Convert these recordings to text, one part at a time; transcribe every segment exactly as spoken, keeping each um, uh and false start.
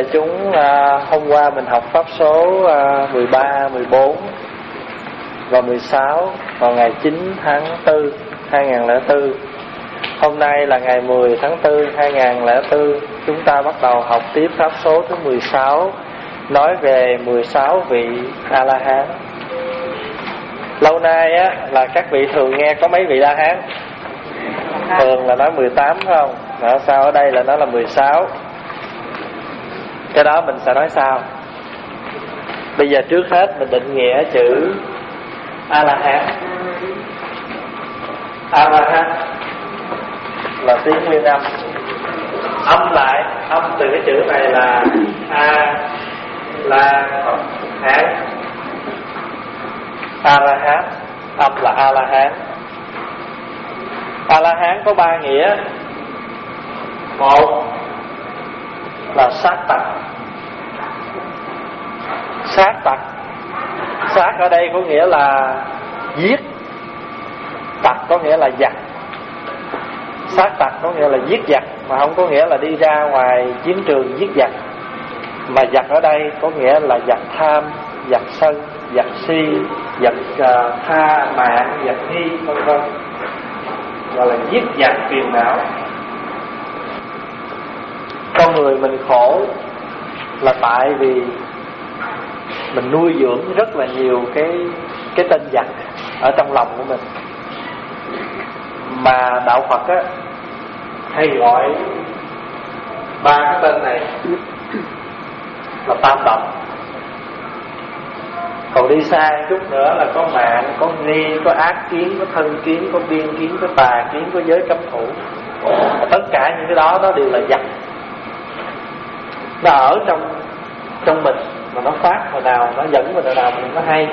chúng, à, hôm qua mình học pháp số à, mười ba, mười bốn và mười sáu vào ngày chín tháng tư hai nghìn không trăm lẻ bốn. Hôm nay là ngày mười tháng tư hai nghìn không trăm lẻ bốn. Chúng ta bắt đầu học tiếp pháp số thứ mười sáu, nói về mười sáu vị A-la-hán. Lâu nay á, là các vị thường nghe có mấy vị A-la-hán? Thường là nói mười tám phải không? Mà sao ở đây là nó là mười sáu? Cái đó mình sẽ nói sau. Bây giờ trước hết mình định nghĩa chữ A-la-hán. A-la-hán là tiếng nguyên âm. Âm lại, âm từ cái chữ này là A-la-hán. A-la-hán, âm là A-la-hán. A-la-hán có ba nghĩa. Một là sát tặc. Sát tặc, sát ở đây có nghĩa là giết, tặc có nghĩa là giặc. Sát tặc có nghĩa là giết giặc, mà không có nghĩa là đi ra ngoài chiến trường giết giặc. Mà giặc ở đây có nghĩa là giặc tham, giặc sân, giặc si, giặc uh, tha mạng, giặc nghi, vân vân, gọi là giết giặc phiền não. Con người mình khổ là tại vì mình nuôi dưỡng rất là nhiều cái cái tên giặc ở trong lòng của mình. Mà đạo Phật á hay gọi ba cái tên này là tam độc. Còn đi xa chút nữa là có mạng, có nghi, có ác kiến, có thân kiến, có biên kiến, có tà kiến, có giới cấm thủ. Tất cả những cái đó nó đều là giặc. Nó ở trong trong mình, mà nó phát hồi nào, nó dẫn mình hồi nào mình nó hay.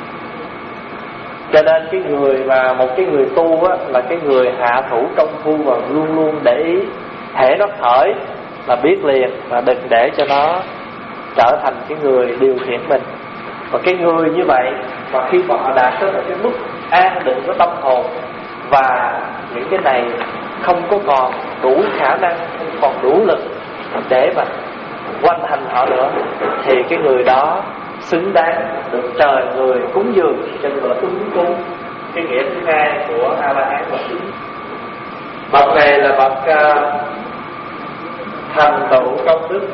Cho nên cái người mà một cái người tu á, là cái người hạ thủ công phu và luôn luôn để ý. Hễ nó khởi là biết liền, mà đừng để cho nó trở thành cái người điều khiển mình. Và cái người như vậy, và khi mà họ đạt tới một cái mức an định của tâm hồn, và những cái này không có còn đủ khả năng, không còn đủ lực để mà quanh thành họ nữa, thì cái người đó xứng đáng được trời người cúng dường, cho nên là ứng cúng. Cái nghĩa thứ hai của A-la-hán là ứng. Bậc này là bậc uh, thành tựu công đức.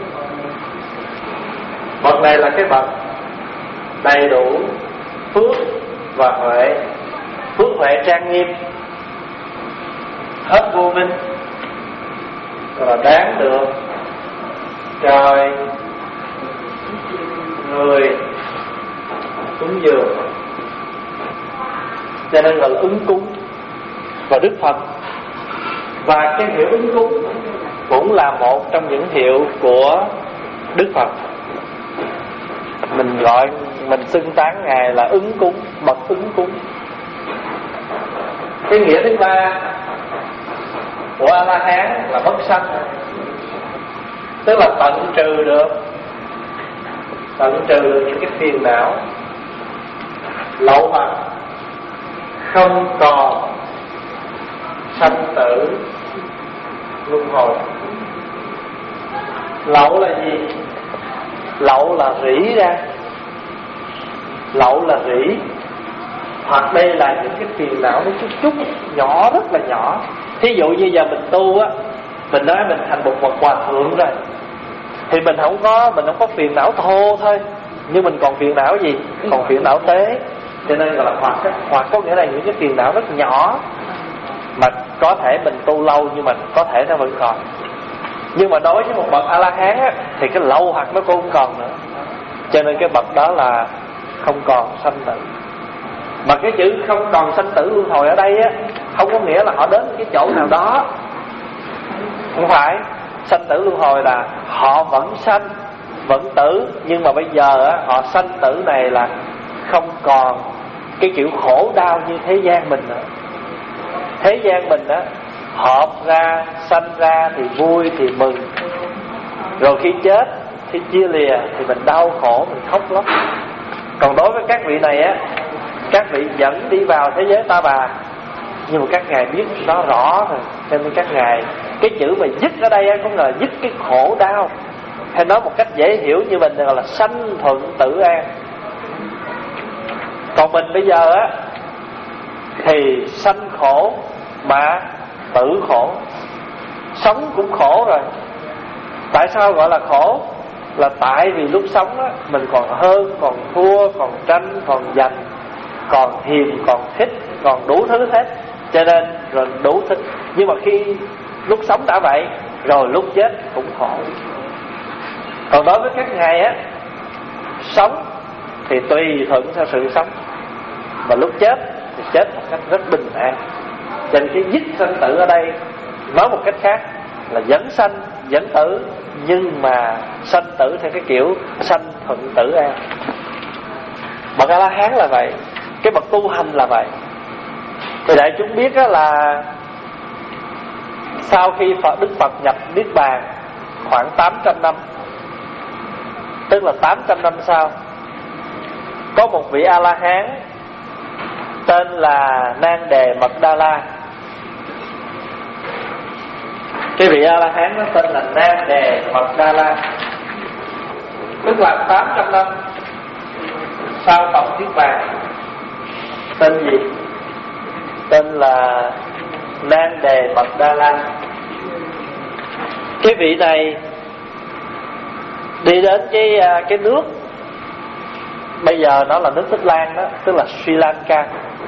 Bậc này là cái bậc đầy đủ phước và huệ. Phước huệ trang nghiêm, hết vô minh, là đáng được trời người cúng dường, cho nên là ứng cúng. Và Đức Phật, và cái hiệu ứng cúng cũng là một trong những hiệu của Đức Phật. Mình gọi, mình xưng tán Ngài là ứng cúng, bậc ứng cúng. Cái nghĩa thứ ba của A-la-hán là bất sanh, tức là tận trừ được tận trừ được những cái phiền não lậu hoặc, không còn sanh tử luân hồi. Lậu là gì? Lậu là rỉ ra, lậu là rỉ, hoặc đây là những cái phiền não nó chút chút nhỏ, rất là nhỏ. Thí dụ như giờ mình tu á, mình nói mình thành một bậc hòa thượng rồi, thì mình không có mình không có phiền não thô thôi, nhưng mình còn phiền não gì? Còn phiền não tế. Cho nên gọi là hoặc. Hoặc có nghĩa là những cái phiền não rất nhỏ, mà có thể mình tu lâu nhưng mà có thể nó vẫn còn. Nhưng mà đối với một bậc A-la-hán á, thì cái lâu hoặc nó cũng không còn nữa. Cho nên cái bậc đó là không còn sanh tử. Mà cái chữ không còn sanh tử luân hồi ở đây á, không có nghĩa là họ đến cái chỗ nào đó. Không phải. Sanh tử luân hồi là họ vẫn sanh, vẫn tử, nhưng mà bây giờ á, họ sanh tử này là không còn cái kiểu khổ đau như thế gian mình nữa. Thế gian mình á, hợp ra, sanh ra thì vui thì mừng, rồi khi chết, khi chia lìa thì mình đau khổ, mình khóc lóc. Còn đối với các vị này á, các vị vẫn đi vào thế giới ta bà, nhưng mà các ngài biết nó rõ rồi, cho nên các ngài, cái chữ mà dứt ở đây á, có nghĩa là dứt cái khổ đau, hay nói một cách dễ hiểu như mình gọi là sanh thuận tử an. Còn mình bây giờ á thì sanh khổ mà tử khổ, sống cũng khổ rồi. Tại sao gọi là khổ? Là tại vì lúc sống á mình còn hơn, còn thua, còn tranh, còn giành, còn hiềm, còn thích, còn đủ thứ hết, cho nên rồi đủ thứ. Nhưng mà khi lúc sống đã vậy, rồi lúc chết cũng khổ. Còn đối với các ngài á, sống thì tùy thuận theo sự sống, mà lúc chết thì chết một cách rất bình an. Cho nên cái dứt sanh tử ở đây nói một cách khác là vẫn sanh vẫn tử, nhưng mà sanh tử theo cái kiểu sanh thuận tử an. Bậc A La Hán là vậy, cái bậc tu hành là vậy. Thì đại chúng biết đó là sau khi Phật, Đức Phật nhập Niết Bàn khoảng tám trăm năm, tức là tám trăm năm sau, có một vị A La Hán tên là Nan Đề Mật Đa La. Cái vị A La Hán nó tên là Nan Đề Mật Đa La, tức là tám trăm năm sau tổng Niết Bàn. Tên gì? Tên là Nan Đề Mật Đa La. Cái vị này đi đến cái cái nước bây giờ nó là nước Tích Lan đó, tức là Sri Lanka,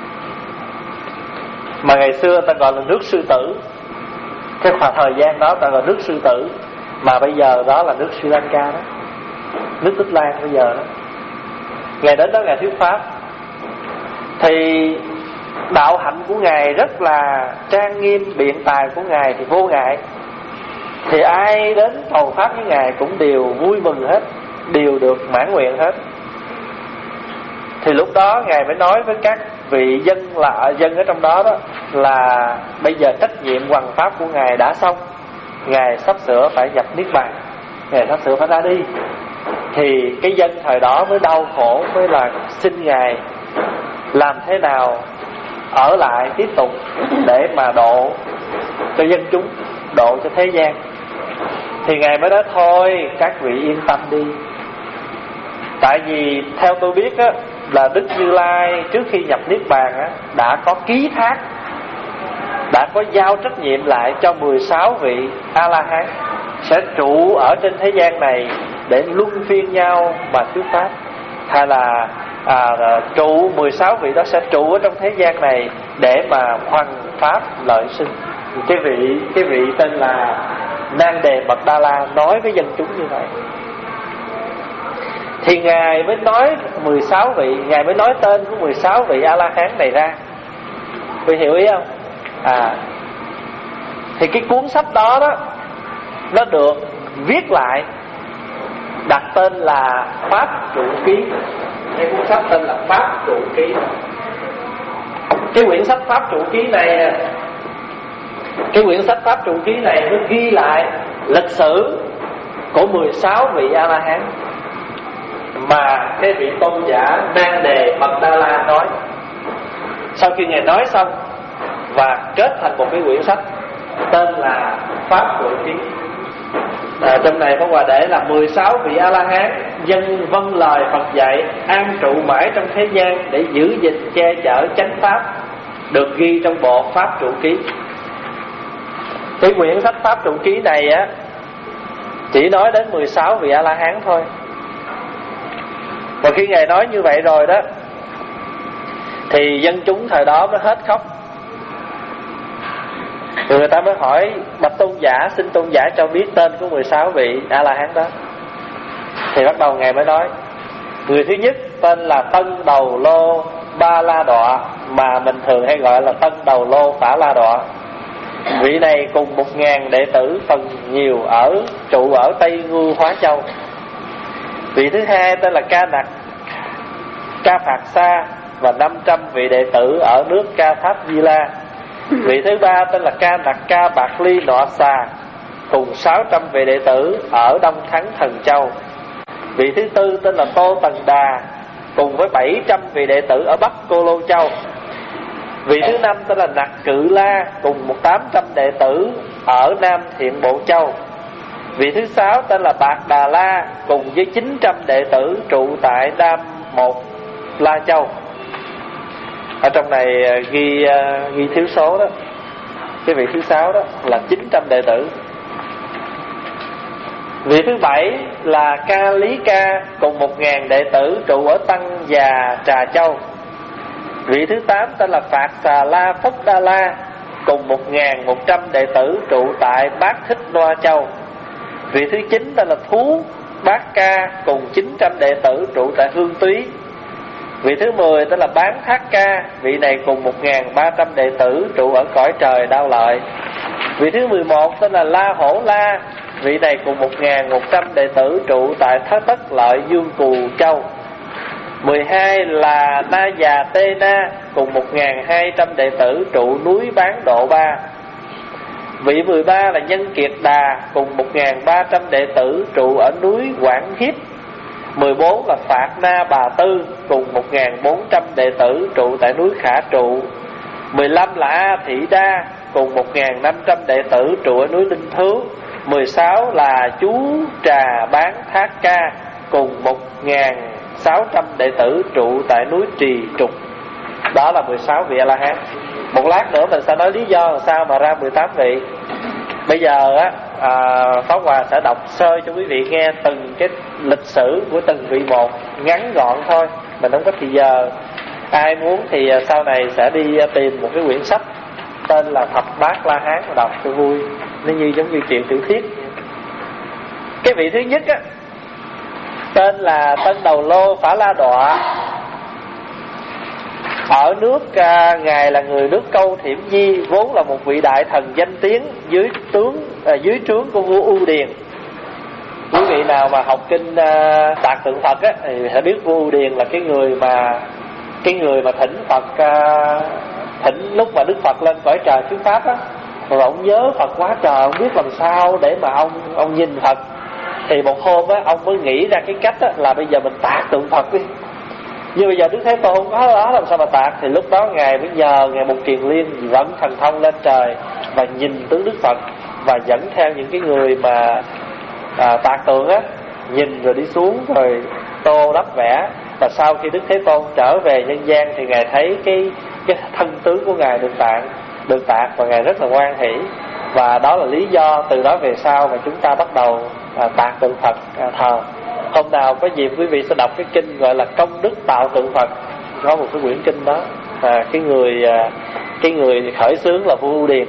mà ngày xưa ta gọi là nước Sư Tử. Cái khoảng thời gian đó ta gọi là nước Sư Tử, mà bây giờ đó là nước Sri Lanka đó, nước Tích Lan bây giờ đó. Ngày đến đó Ngài thuyết pháp, thì đạo hạnh của Ngài rất là trang nghiêm, biện tài của Ngài thì vô ngại. Thì ai đến cầu pháp với Ngài cũng đều vui mừng hết, đều được mãn nguyện hết. Thì lúc đó Ngài mới nói với các vị dân là dân ở trong đó đó là bây giờ trách nhiệm hoằng pháp của Ngài đã xong, Ngài sắp sửa phải nhập Niết Bàn, Ngài sắp sửa phải ra đi. Thì cái dân thời đó mới đau khổ, mới là xin Ngài làm thế nào ở lại tiếp tục để mà độ cho dân chúng, độ cho thế gian. Thì Ngài mới nói thôi các vị yên tâm đi. Tại vì theo tôi biết á, là Đức Như Lai trước khi nhập Niết Bàn á, đã có ký thác, đã có giao trách nhiệm lại cho mười sáu vị A-la-hán sẽ trụ ở trên thế gian này để luân phiên nhau mà thuyết pháp. Hay là à, trụ mười sáu vị đó sẽ trụ ở trong thế gian này để mà hoằng pháp lợi sinh. Cái vị cái vị tên là Nan Đề Mật Đa La nói với dân chúng như vậy. Thì Ngài mới nói mười sáu vị, Ngài mới nói tên của mười sáu vị A-la-hán này ra. Quý hiểu ý không? À, thì cái cuốn sách đó đó nó được viết lại, đặt tên là Pháp Trụ Ký. Cái cuốn sách tên là Pháp Trụ Ký. Cái quyển sách Pháp Trụ Ký này, cái quyển sách Pháp Trụ Ký này nó ghi lại lịch sử của mười sáu vị A-la-hán mà cái vị tôn giả Nan Đề Mật Đa La nói. Sau khi Ngài nói xong và kết thành một cái quyển sách tên là Pháp Trụ Ký. À, trong này Pháp Hòa để là mười sáu vị A-la-hán dân vâng lời Phật dạy, an trụ mãi trong thế gian để giữ gìn che chở chánh pháp, được ghi trong bộ Pháp Trụ Ký. Cái quyển sách Pháp Trụ Ký này á chỉ nói đến mười sáu vị A-la-hán thôi. Và khi Ngài nói như vậy rồi đó, thì dân chúng thời đó mới hết khóc. Rồi người ta mới hỏi bạch tôn giả, xin tôn giả cho biết tên của mười sáu vị A-la-hán đó. Thì bắt đầu Ngài mới nói, người thứ nhất tên là Tân Đầu Lô Ba La Đọa, mà mình thường hay gọi là Tân Đầu Lô Phả La Đọa. Vị này cùng một ngàn đệ tử phần nhiều ở trụ ở Tây Ngưu Hóa Châu. Vị thứ hai tên là Ca Nặc Ca Phạt Sa và năm trăm vị đệ tử ở nước Ca Tháp Di La. Vị thứ ba tên là Ca Nặc Ca Bạc Ly Nọ Xà, cùng sáu trăm vị đệ tử ở Đông Thắng Thần Châu. Vị thứ tư tên là Tô Tần Đà, cùng với bảy trăm vị đệ tử ở Bắc Cô Lô Châu. Vị thứ năm tên là Nặc Cự La, cùng một tám trăm đệ tử ở Nam Thiện Bộ Châu. Vị thứ sáu tên là Bạc Đà La, cùng với chín trăm đệ tử trụ tại Đam Một La Châu. Ở trong này ghi ghi thiếu số đó. Cái vị thứ sáu đó là chín trăm đệ tử. Vị thứ bảy là Ca Lý Ca, cùng một ngàn đệ tử trụ ở Tăng Già Trà Châu. Vị thứ tám tên là Phạt Xà La Phúc Đa La, cùng một ngàn một trăm đệ tử trụ tại Bát Thích Noa Châu. Vị thứ chín tên là Thú Bát Ca, cùng chín trăm đệ tử trụ tại Hương Túy. Vị thứ mười tên là Bán Thác Ca, vị này cùng một ngàn ba trăm đệ tử trụ ở cõi trời Đao Lợi. Vị thứ mười một tên là La Hổ La, vị này cùng một ngàn một trăm đệ tử trụ tại Thất Tất Lợi Dương Cù Châu. Mười hai là Na Già Tê Na, cùng một ngàn hai trăm đệ tử trụ núi Bán Độ Ba. Vị mười ba là Nhân Kiệt Đà, cùng một ngàn ba trăm đệ tử trụ ở núi Quảng Hiếp. Mười bốn là Phạt Na Bà Tư, cùng một ngàn bốn trăm đệ tử trụ tại núi Khả Trụ. Mười lăm là A Thị Đa, cùng một ngàn năm trăm đệ tử trụ ở núi Linh Thứu. Mười sáu là Chú Trà Bán Thác Ca, cùng một ngàn sáu trăm đệ tử trụ tại núi Trì Trục. Đó là mười sáu vị A-la-hán. Một lát nữa mình sẽ nói lý do làm sao mà ra mười tám vị. Bây giờ á, à, Pháp Hòa sẽ đọc sơ cho quý vị nghe từng cái lịch sử của từng vị một, ngắn gọn thôi, mình không có thì giờ. Ai muốn thì sau này sẽ đi tìm một cái quyển sách tên là Thập Bát La Hán mà đọc cho vui, nó như giống như chuyện tiểu thuyết. Cái vị thứ nhất á, tên là Tân Đầu Lô Phả La Đọa. Ở nước à, ngài là người nước Câu Thiểm Di, vốn là một vị đại thần danh tiếng dưới tướng à, dưới trướng của vua U Điền. Quý vị nào mà học kinh à, Tạc Tượng Phật á, thì sẽ biết vua U Điền là cái người mà cái người mà thỉnh Phật à, thỉnh lúc mà Đức Phật lên cõi trời thuyết pháp á, rồi ông nhớ Phật quá trời, ông biết làm sao để mà ông ông nhìn Phật. Thì một hôm á, ông mới nghĩ ra cái cách á, là bây giờ mình tạc tượng Phật đi. Nhưng bây giờ Đức Thế Tôn không có đó, làm sao mà tạc. Thì lúc đó ngài mới nhờ ngài Một Kiền Liên dẫn thần thông lên trời và nhìn tướng Đức Phật, và dẫn theo những cái người mà à, tạc tượng á, nhìn rồi đi xuống rồi tô đắp vẽ. Và sau khi Đức Thế Tôn trở về nhân gian thì ngài thấy cái cái thân tướng của ngài được tạc, được tạc và ngài rất là hoan hỷ. Và đó là lý do từ đó về sau mà chúng ta bắt đầu à, tạc tượng Phật à, thờ. Hôm nào có dịp quý vị sẽ đọc cái kinh gọi là Công Đức Tạo Tượng Phật, có một cái quyển kinh đó. À, cái người à, cái người khởi xướng là vua U Điền.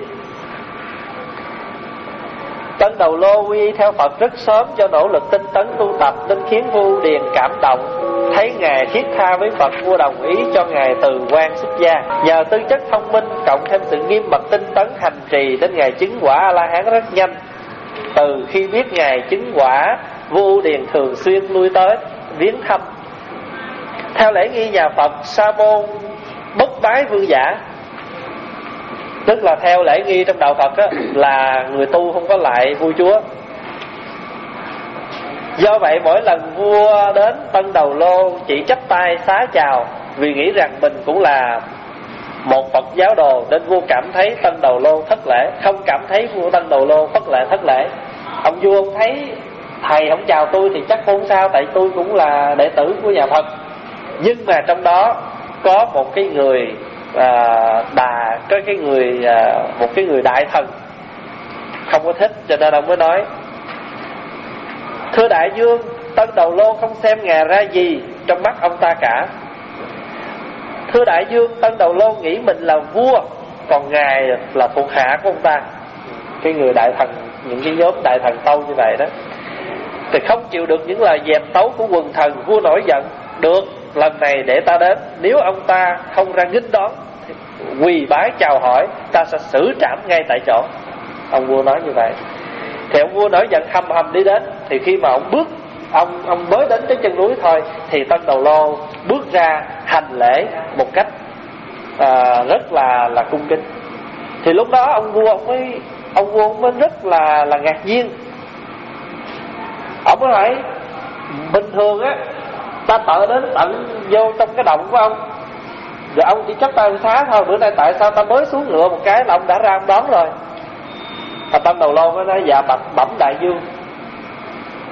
Tân Đầu Lô quy y theo Phật rất sớm, cho nỗ lực tinh tấn tu tập nên khiến vua U Điền cảm động. Thấy ngài thiết tha với Phật, vua đồng ý cho ngài từ quan xuất gia. Nhờ tư chất thông minh cộng thêm sự nghiêm mật tinh tấn hành trì nên ngài chứng quả A-la-hán rất nhanh. Từ khi biết ngài chứng quả, vua U Điền thường xuyên lui tới viếng thăm. Theo lễ nghi nhà Phật, sa môn bất bái vương giả, tức là theo lễ nghi trong đạo Phật á, là người tu không có lại vua chúa. Do vậy mỗi lần vua đến Tân Đầu Lô chỉ chắp tay xá chào, vì nghĩ rằng mình cũng là một Phật giáo đồ nên vua cảm thấy Tân Đầu Lô thất lễ, không cảm thấy vua Tân Đầu Lô thất lễ thất lễ. Ông vua ông thấy thầy không chào tôi thì chắc không sao, tại tôi cũng là đệ tử của nhà Phật. Nhưng mà trong đó có một cái người à, đà, có cái người à, một cái người đại thần không có thích, cho nên ông mới nói: thưa đại vương, Tân Đầu Lô không xem ngài ra gì trong mắt ông ta cả. Thưa đại vương, Tân Đầu Lô nghĩ mình là vua, còn ngài là thuộc hạ của ông ta. Cái người đại thần, những cái nhóm đại thần tâu như vậy đó, thì không chịu được những lời dèm tấu của quần thần. Vua nổi giận: được, lần này để ta đến, nếu ông ta không ra nghênh đón, quỳ bái chào hỏi, ta sẽ xử trảm ngay tại chỗ. Ông vua nói như vậy. Thì ông vua nổi giận hầm hầm đi đến. Thì khi mà ông bước, ông ông mới đến cái chân núi thôi, thì Tân Đầu Lô bước ra hành lễ một cách à, rất là là cung kính. Thì lúc đó ông vua ông mới ông vua ông mới rất là là ngạc nhiên. Ông mới hỏi: bình thường á, ta tự đến tận vô trong cái động của ông, rồi ông chỉ chắp tay xá thôi, bữa nay tại sao ta mới xuống ngựa một cái là ông đã ra ông đón rồi? Và Tân Đầu Lô mới nói: dạ bẩm bẩm đại vương,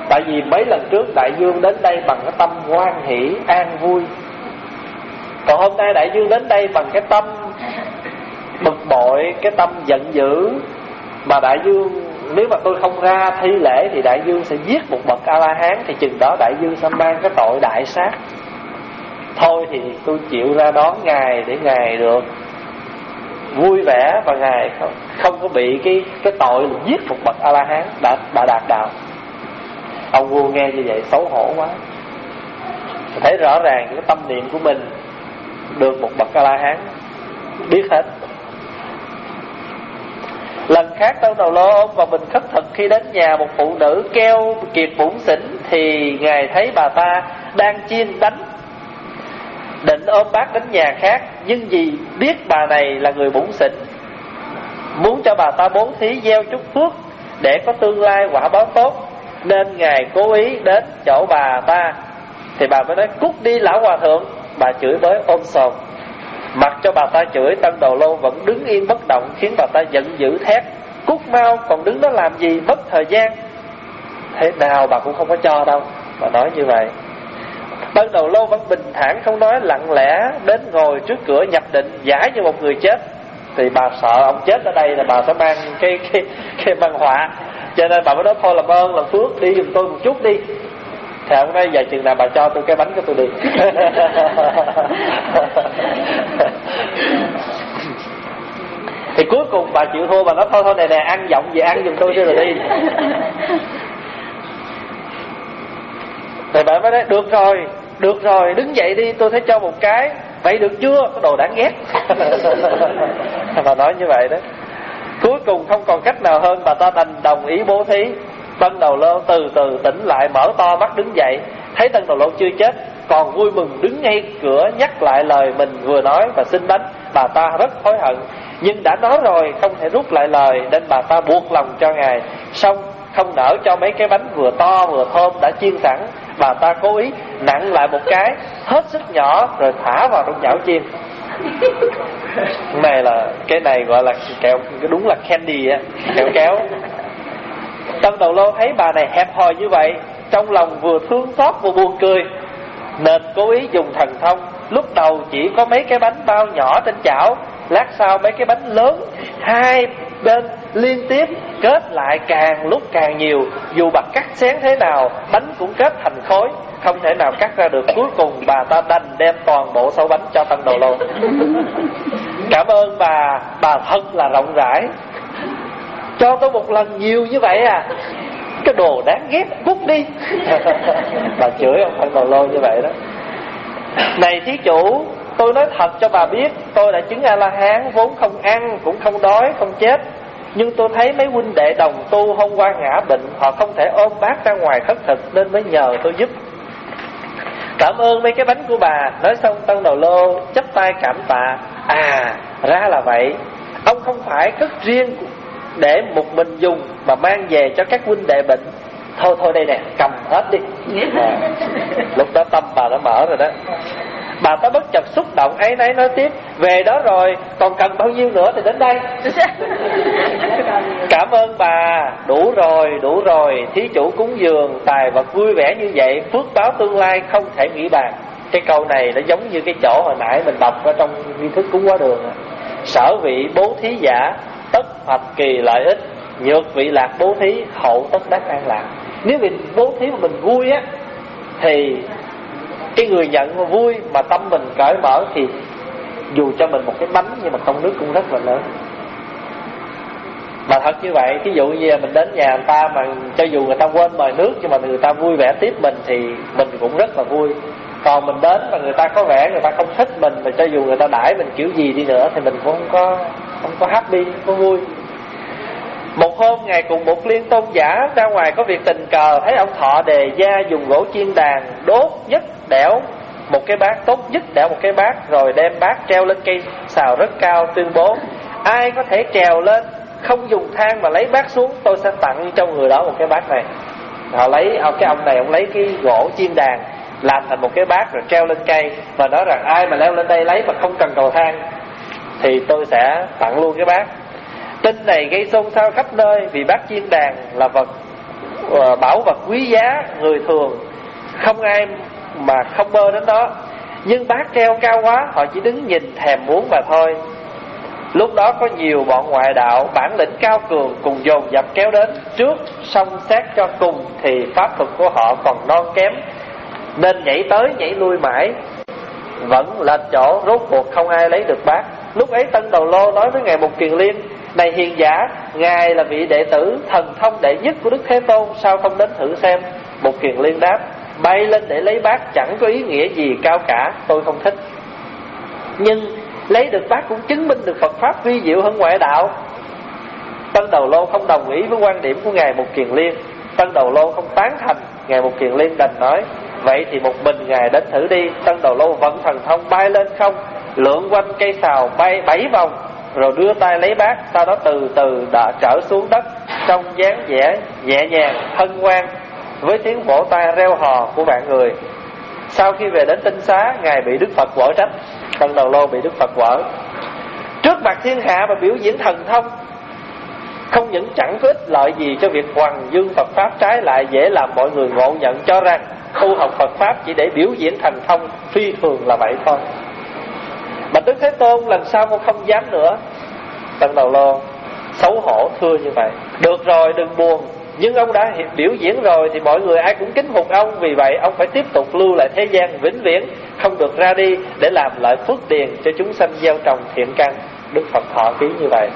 Tại vì mấy lần trước đại dương đến đây bằng cái tâm hoan hỷ an vui, còn hôm nay đại dương đến đây bằng cái tâm bực bội, cái tâm giận dữ. Mà đại dương, nếu mà tôi không ra thi lễ thì đại dương sẽ giết một bậc A-la-hán, thì chừng đó đại dương sẽ mang cái tội đại sát. Thôi thì tôi chịu ra đón Ngài để Ngài được vui vẻ, và Ngài không, không có bị cái cái tội là giết một bậc A-la-hán đã, đã đạt đạo. Ông vua nghe như vậy xấu hổ quá. Thấy rõ ràng cái tâm niệm của mình được một bậc A-la-hán biết hết. Lần khác Tân Đầu Lô ôm vào mình khất thực, khi đến nhà một phụ nữ keo kiệt bủn xỉn, thì Ngài thấy bà ta đang chiên đánh, định ôm bác đến nhà khác, nhưng vì biết bà này là người bủn xỉn, muốn cho bà ta bố thí gieo chút phước để có tương lai quả báo tốt, nên Ngài cố ý đến chỗ bà ta. Thì bà mới nói: cút đi lão hòa thượng. Bà chửi bới ôm sồn. Mặc cho bà ta chửi, Tân Đầu Lô vẫn đứng yên bất động, khiến bà ta giận dữ thét: cút mau, còn đứng đó làm gì, mất thời gian. Thế nào bà cũng không có cho đâu. Bà nói như vậy. Tân Đầu Lô vẫn bình thản không nói, lặng lẽ đến ngồi trước cửa nhập định, giả như một người chết. Thì bà sợ ông chết ở đây là bà sẽ mang cái cái cái mang họa, cho nên bà mới nói: thôi làm ơn làm phước đi giùm tôi một chút đi. Thì ông nói: giờ chừng nào bà cho tôi cái bánh của tôi đi. Thì cuối cùng bà chịu thua, bà nói: thôi thôi này nè, ăn giọng gì ăn giùm tôi chứ rồi đi. Thì bà mới nói: được rồi, được rồi, đứng dậy đi, tôi sẽ cho một cái. Vậy được chưa? Cái đồ đáng ghét. Bà nói như vậy đó. Cuối cùng không còn cách nào hơn, bà ta đành đồng ý bố thí. Tân Đầu Lô từ từ tỉnh lại, mở to mắt đứng dậy, thấy Tân Đầu Lô chưa chết, còn vui mừng đứng ngay cửa nhắc lại lời mình vừa nói và xin bánh. Bà ta rất hối hận, nhưng đã nói rồi không thể rút lại lời, nên bà ta buộc lòng cho Ngài. Xong không nỡ cho mấy cái bánh vừa to vừa thơm đã chiên sẵn, bà ta cố ý nặng lại một cái hết sức nhỏ rồi thả vào trong chảo chiên. Cái này là cái này gọi là kẹo, đúng là candy á, kẹo kéo. Tân Đầu Lô thấy bà này hẹp hòi như vậy, trong lòng vừa thương xót vừa buồn cười, nên cố ý dùng thần thông. Lúc đầu chỉ có mấy cái bánh bao nhỏ trên chảo, lát sau mấy cái bánh lớn hai bên liên tiếp kết lại càng lúc càng nhiều. Dù bà cắt xén thế nào, bánh cũng kết thành khối, không thể nào cắt ra được. Cuối cùng bà ta đành đem toàn bộ số bánh cho Tân Đầu Lô. Cảm ơn bà, bà thật là rộng rãi, cho tôi một lần nhiều như vậy à, cái đồ đáng ghét, cút đi. Bà chửi ông Tân Đầu Lô như vậy đó. Này thí chủ, tôi nói thật cho bà biết, tôi đã chứng A-la-hán, vốn không ăn, cũng không đói, không chết. Nhưng tôi thấy mấy huynh đệ đồng tu hôm qua ngã bệnh, họ không thể ôm bác ra ngoài khất thực, nên mới nhờ tôi giúp. Cảm ơn mấy cái bánh của bà. Nói xong Tân Đầu Lô chắp tay cảm tạ. À, ra là vậy. Ông không phải cất riêng để một mình dùng, mà mang về cho các huynh đệ bệnh. Thôi thôi đây nè, cầm hết đi. À, lúc đó tâm bà đã mở rồi đó. Bà ta bất chợt xúc động ấy nấy nói tiếp: về đó rồi, còn cần bao nhiêu nữa thì đến đây. Cảm ơn bà, đủ rồi, đủ rồi. Thí chủ cúng dường, tài vật vui vẻ như vậy, phước báo tương lai không thể nghĩ bàn. Cái câu này nó giống như cái chỗ hồi nãy mình đọc ở trong nghi thức cúng quá đường. Sở vị bố thí giả, tất hoạch kỳ lợi ích, nhược vị lạc bố thí, hậu tất đắc an lạc. Nếu mình bố thí mà mình vui á, thì cái người nhận mà vui, mà tâm mình cởi mở, thì dù cho mình một cái bánh nhưng mà công đức cũng rất là lớn. Mà thật như vậy, ví dụ như mình đến nhà người ta mà cho dù người ta quên mời nước, nhưng mà người ta vui vẻ tiếp mình thì mình cũng rất là vui. Còn mình đến mà người ta có vẻ người ta không thích mình, mà cho dù người ta đãi mình kiểu gì đi nữa thì mình cũng không có không có happy, không có vui. Một hôm Ngài cùng một liên tôn giả ra ngoài có việc tình cờ, thấy ông thọ đề gia dùng gỗ chiên đàn đốt nhất đẽo một cái bát, tốt nhất đẽo một cái bát, rồi đem bát treo lên cây sào rất cao, tuyên bố: ai có thể trèo lên không dùng thang mà lấy bát xuống, tôi sẽ tặng cho người đó một cái bát này. Họ lấy cái ông này, ông lấy cái gỗ chiên đàn làm thành một cái bát rồi treo lên cây, và nói rằng ai mà leo lên đây lấy mà không cần cầu thang thì tôi sẽ tặng luôn cái bát. Tin này gây xôn xao khắp nơi, vì bát chiên đàn là vật bảo vật quý giá, người thường không ai mà không mơ đến đó. Nhưng bát treo cao quá, họ chỉ đứng nhìn thèm muốn mà thôi. Lúc đó có nhiều bọn ngoại đạo bản lĩnh cao cường cùng dồn dập kéo đến. Trước song xét cho cùng thì pháp thuật của họ còn non kém, nên nhảy tới nhảy lui mãi vẫn lệch chỗ, rốt cuộc không ai lấy được bát. Lúc ấy Tân Đầu Lô nói với Ngài Mục Kiền Liên: này hiền giả, Ngài là vị đệ tử thần thông đệ nhất của Đức Thế Tôn, sao không đến thử xem? Mục Kiền Liên đáp: bay lên để lấy bát chẳng có ý nghĩa gì cao cả, tôi không thích. Nhưng lấy được bát cũng chứng minh được Phật Pháp vi diệu hơn ngoại đạo. Tân Đầu Lô không đồng ý với quan điểm của Ngài Mục Kiền Liên. Tân Đầu Lô không tán thành. Ngài Mục Kiền Liên đành nói: vậy thì một mình Ngài đến thử đi. Tân Đầu Lô vận thần thông bay lên không, lượn quanh cây sào bay bảy vòng, rồi đưa tay lấy bát. Sau đó từ từ đã trở xuống đất trong dáng vẻ nhẹ nhàng hân hoan, với tiếng vỗ tay reo hò của vạn người. Sau khi về đến Tinh Xá, Ngài bị Đức Phật quở trách. Tân Đầu Lô bị Đức Phật quở. Trước mặt thiên hạ mà biểu diễn thần thông, không những chẳng có ích lợi gì cho việc hoằng dương Phật Pháp, trái lại dễ làm mọi người ngộ nhận cho rằng tu học Phật Pháp chỉ để biểu diễn thần thông phi thường là vậy thôi. Bạch Đức Thế Tôn lần sau con không dám nữa. Tân Đầu Lô xấu hổ thưa như vậy: được rồi, đừng buồn, nhưng ông đã biểu diễn rồi thì mọi người ai cũng kính phục ông. Vì vậy ông phải tiếp tục lưu lại thế gian vĩnh viễn, không được ra đi, để làm lợi phước điền cho chúng sanh gieo trồng thiện căn. Đức Phật thọ ký như vậy.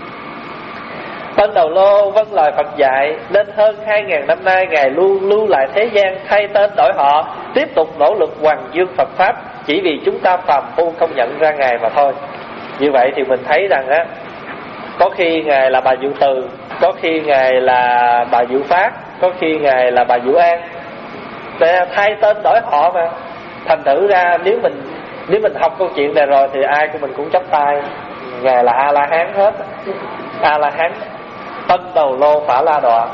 Tân Đầu Lô vâng lời Phật dạy, nên hơn hai ngàn năm nay Ngài luôn lưu lại thế gian, thay tên đổi họ, tiếp tục nỗ lực hoằng dương Phật Pháp, chỉ vì chúng ta phàm phu không nhận ra Ngài mà thôi. Như vậy thì mình thấy rằng á, có khi Ngài là bà Diệu Từ, có khi Ngài là bà Diệu Phát, có khi Ngài là bà Diệu An. Để thay tên đổi họ mà. Thành thử ra nếu mình nếu mình học câu chuyện này rồi thì ai của mình cũng chắp tay: Ngài là A-la-hán hết. A-la-hán Tân Đầu Lô Phả La Đọa.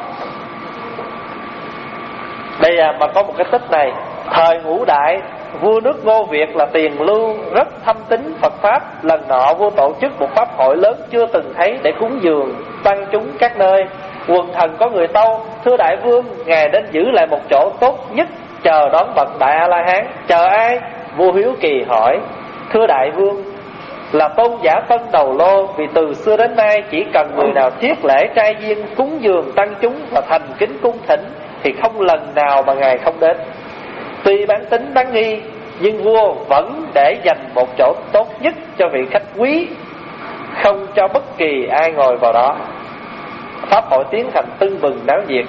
Đây à, mà có một cái tích này. Thời Ngũ Đại, vua nước Ngô Việt là Tiền Lưu rất thâm tín Phật Pháp. Lần nọ vua tổ chức một pháp hội lớn chưa từng thấy để cúng dường tăng chúng các nơi. Quần thần có người tâu: thưa đại vương, Ngài đến giữ lại một chỗ tốt nhất, chờ đón bậc Đại A-la-hán. Chờ ai? Vua hiếu kỳ hỏi: thưa đại vương, là tôn giả Tân Đầu Lô, vì từ xưa đến nay chỉ cần người nào thiết lễ trai viên cúng dường tăng chúng và thành kính cung thỉnh thì không lần nào mà Ngài không đến. Tuy bản tính đáng nghi, nhưng vua vẫn để dành một chỗ tốt nhất cho vị khách quý, không cho bất kỳ ai ngồi vào đó. Pháp hội tiến hành tưng bừng náo nhiệt.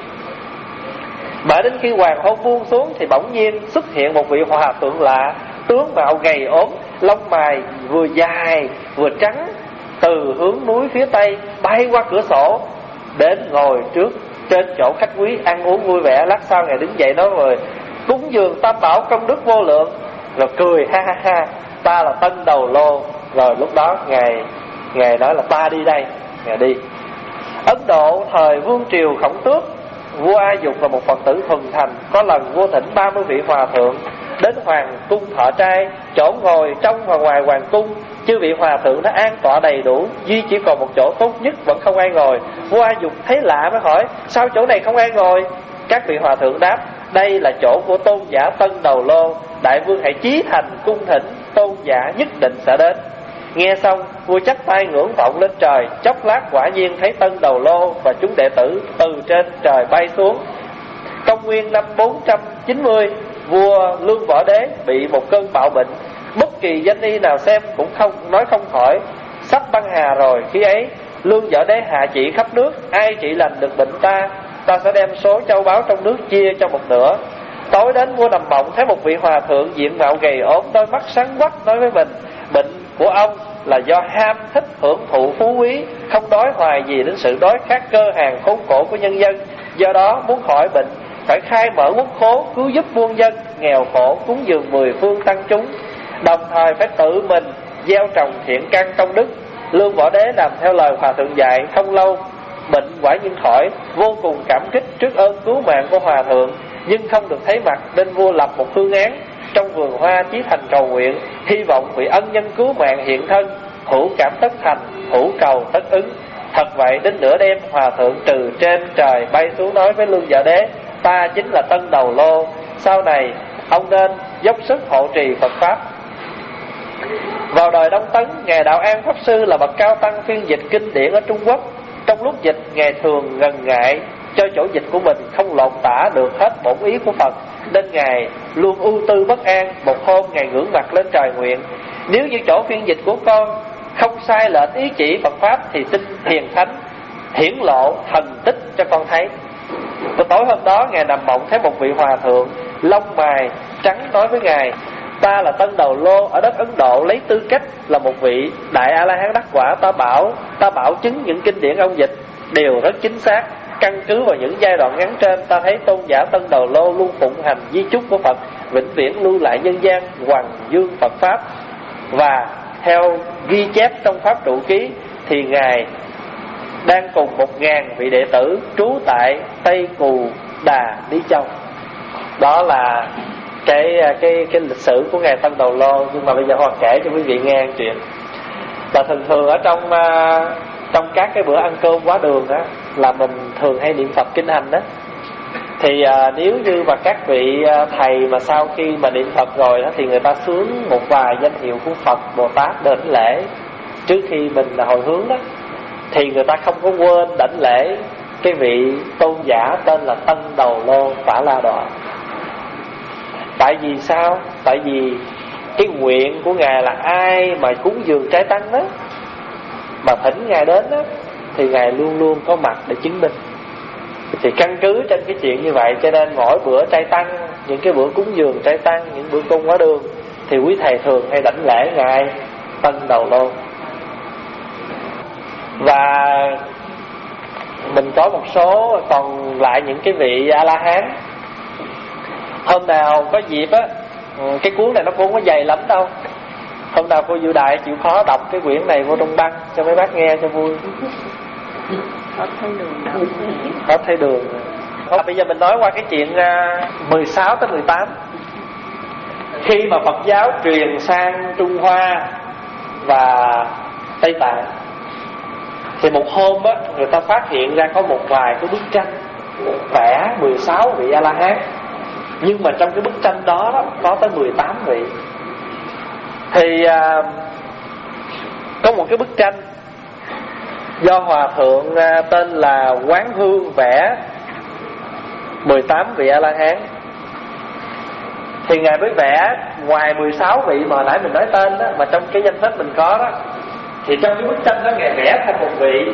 Mãi đến khi hoàng hôn buông xuống thì bỗng nhiên xuất hiện một vị hòa thượng lạ, tướng mạo gầy ốm, lông mày vừa dài vừa trắng, từ hướng núi phía tây bay qua cửa sổ đến ngồi trước trên chỗ khách quý ăn uống vui vẻ. Lát sau Ngài đứng dậy nói: rồi cúng dường tam bảo công đức vô lượng. Rồi cười ha ha ha: ta là Tân Đầu Lô. Rồi lúc đó Ngài Ngài nói là ta đi đây. Ngài đi. Ấn Độ thời vương triều Khổng Tước, vua A Dục là một Phật tử thuần thành. Có lần vua thỉnh ba mươi vị hòa thượng đến hoàng cung thọ trai. Chỗ ngồi trong và ngoài hoàng cung, chư vị hòa thượng đã an tọa đầy đủ, duy chỉ còn một chỗ tốt nhất vẫn không ai ngồi. Vua A Dục thấy lạ mới hỏi: sao chỗ này không ai ngồi? Các vị hòa thượng đáp: đây là chỗ của tôn giả Tân Đầu Lô, đại vương hãy chí thành cung thỉnh, tôn giả nhất định sẽ đến. Nghe xong, vua chắp tay ngưỡng vọng lên trời. Chốc lát quả nhiên thấy Tân Đầu Lô và chúng đệ tử từ trên trời bay xuống. Công nguyên năm bốn trăm chín mươi, vua Lương Võ Đế bị một cơn bạo bệnh. Bất kỳ danh y nào xem cũng không nói không khỏi, sắp băng hà rồi. Khi ấy Lương Võ Đế hạ chỉ khắp nước: ai trị lành được bệnh ta, ta sẽ đem số châu báu trong nước chia cho một nửa. Tối đến vua nằm mộng thấy một vị hòa thượng diện mạo gầy ốm, đôi mắt sáng quắc, nói với mình: bệnh của ông là do ham thích hưởng thụ phú quý, không đói hoài gì đến sự đói khát cơ hàn khốn khổ của nhân dân. Do đó muốn khỏi bệnh phải khai mở quốc khố, cứu giúp muôn dân nghèo khổ, cúng dường mười phương tăng chúng, đồng thời phải tự mình gieo trồng thiện căn công đức. Lương Võ Đế làm theo lời hòa thượng dạy, không lâu bệnh quả nhiên khỏi. Vô cùng cảm kích trước ơn cứu mạng của hòa thượng, nhưng không được thấy mặt, nên vua lập một phương án trong vườn hoa chí thành cầu nguyện, hy vọng vị ân nhân cứu mạng hiện thân, hữu cảm tất thành, hữu cầu tất ứng. Thật vậy đến nửa đêm, hòa thượng từ trên trời bay xuống nói với Lương Vợ Đế: ta chính là Tân Đầu Lô, sau này ông nên dốc sức hộ trì Phật Pháp. Vào đời Đông Tấn, Ngài Đạo An Pháp Sư là bậc cao tăng phiên dịch kinh điển ở Trung Quốc. Trong lúc dịch, Ngài thường ngần ngại cho chỗ dịch của mình không lột tả được hết bổn ý của Phật, nên Ngài luôn ưu tư bất an. Một hôm Ngài ngưỡng mặt lên trời nguyện: nếu như chỗ phiên dịch của con không sai lệch ý chỉ Phật Pháp thì xin Hiền Thánh hiển lộ thần tích cho con thấy. Từ tối hôm đó, Ngài nằm mộng thấy một vị hòa thượng lông mày trắng nói với Ngài: ta là Tân Đầu Lô ở đất Ấn Độ, lấy tư cách là một vị đại A La Hán đắc quả. Ta bảo ta bảo chứng những kinh điển ông dịch đều rất chính xác. Căn cứ vào những giai đoạn ngắn trên, ta thấy tôn giả Tân Đầu Lô luôn phụng hành di chúc của Phật, vĩnh viễn lưu lại nhân gian hoằng dương Phật Pháp. Và theo ghi chép trong Pháp Trụ Ký thì Ngài đang cùng một ngàn vị đệ tử trú tại Tây Cù Đà Lý Châu. Đó là cái cái cái lịch sử của Ngài Tân Đầu Lô. Nhưng mà bây giờ Hoàng kể cho quý vị nghe chuyện là thường thường ở trong uh, trong các cái bữa ăn cơm quá đường á, là mình thường hay niệm Phật kinh hành đó. Thì uh, nếu như mà các vị uh, thầy mà sau khi mà niệm Phật rồi đó, thì người ta xướng một vài danh hiệu của Phật Bồ Tát đến lễ trước khi mình hồi hướng đó, thì người ta không có quên đảnh lễ cái vị tôn giả tên là Tân Đầu Lô Phả La Đọa. Tại vì sao? Tại vì cái nguyện của Ngài là ai mà cúng dường trai tăng đó, mà thỉnh Ngài đến đó, thì Ngài luôn luôn có mặt để chứng minh. Thì căn cứ trên cái chuyện như vậy, cho nên mỗi bữa trai tăng, những cái bữa cúng dường trai tăng, những bữa cung hóa đường, thì quý thầy thường hay đảnh lễ Ngài Tân Đầu Lô. Và mình có một số còn lại những cái vị A-la-hán. Hôm nào có dịp á, cái cuốn này nó cũng không có dày lắm đâu, hôm nào cô Diệu Đại chịu khó đọc cái quyển này vô trong băng cho mấy bác nghe cho vui. Hết thấy đường đâu. Hết thấy đường. À, bây giờ mình nói qua cái chuyện mười sáu tới mười tám. Khi mà Phật giáo truyền sang Trung Hoa và Tây Tạng, thì một hôm á, người ta phát hiện ra có một vài cái bức tranh vẽ mười sáu vị A-la-hán. Nhưng mà trong cái bức tranh đó, đó có tới mười tám vị. Thì à, có một cái bức tranh do Hòa Thượng à, tên là Quán Hương vẽ mười tám vị A-la-hán. Thì Ngài mới vẽ ngoài mười sáu vị mà nãy mình nói tên đó, mà trong cái danh sách mình có đó, thì trong cái bức tranh đó Ngài vẽ thành một vị.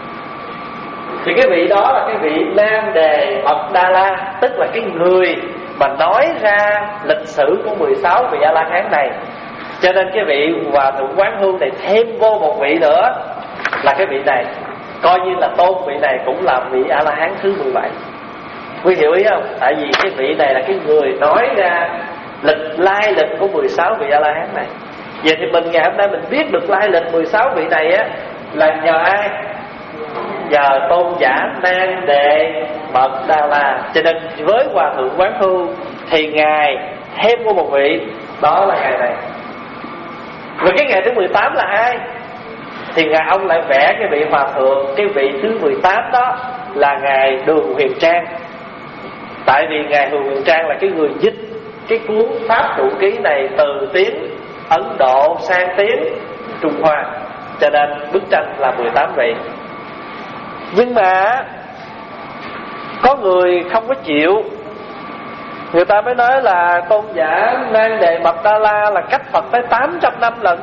Thì cái vị đó là cái vị Nam Đề Mật Đa La, tức là cái người mà nói ra lịch sử của mười sáu vị A-la-hán này. Cho nên cái vị Hòa Thượng Quán Hương này thêm vô một vị nữa, là cái vị này, coi như là tôn vị này cũng là vị A-la-hán thứ mười bảy. Quý hiểu ý không? Tại vì cái vị này là cái người nói ra lịch lai lịch của mười sáu vị A-la-hán này. Vậy thì mình ngày hôm nay mình biết được lai lịch mười sáu vị này á, là nhờ ai? Nhờ tôn giả Nan Đề Mật Đa La. Cho nên với Hòa Thượng Quán Hương thì Ngài thêm vô một vị, đó là Ngài này. Và cái ngày thứ mười tám là ai? Thì Ngài ông lại vẽ cái vị Hòa Thượng, cái vị thứ mười tám đó là Ngài Đường Huyền Trang. Tại vì Ngài Đường Huyền Trang là cái người dịch cái cuốn Pháp Trụ Ký này từ tiếng Ấn Độ sang tiếng Trung Hoa, cho nên bức tranh là mười tám vị. Nhưng mà có người không có chịu, người ta mới nói là tôn giả Nan Đề Mật Đa La là cách Phật tới tám trăm năm lần,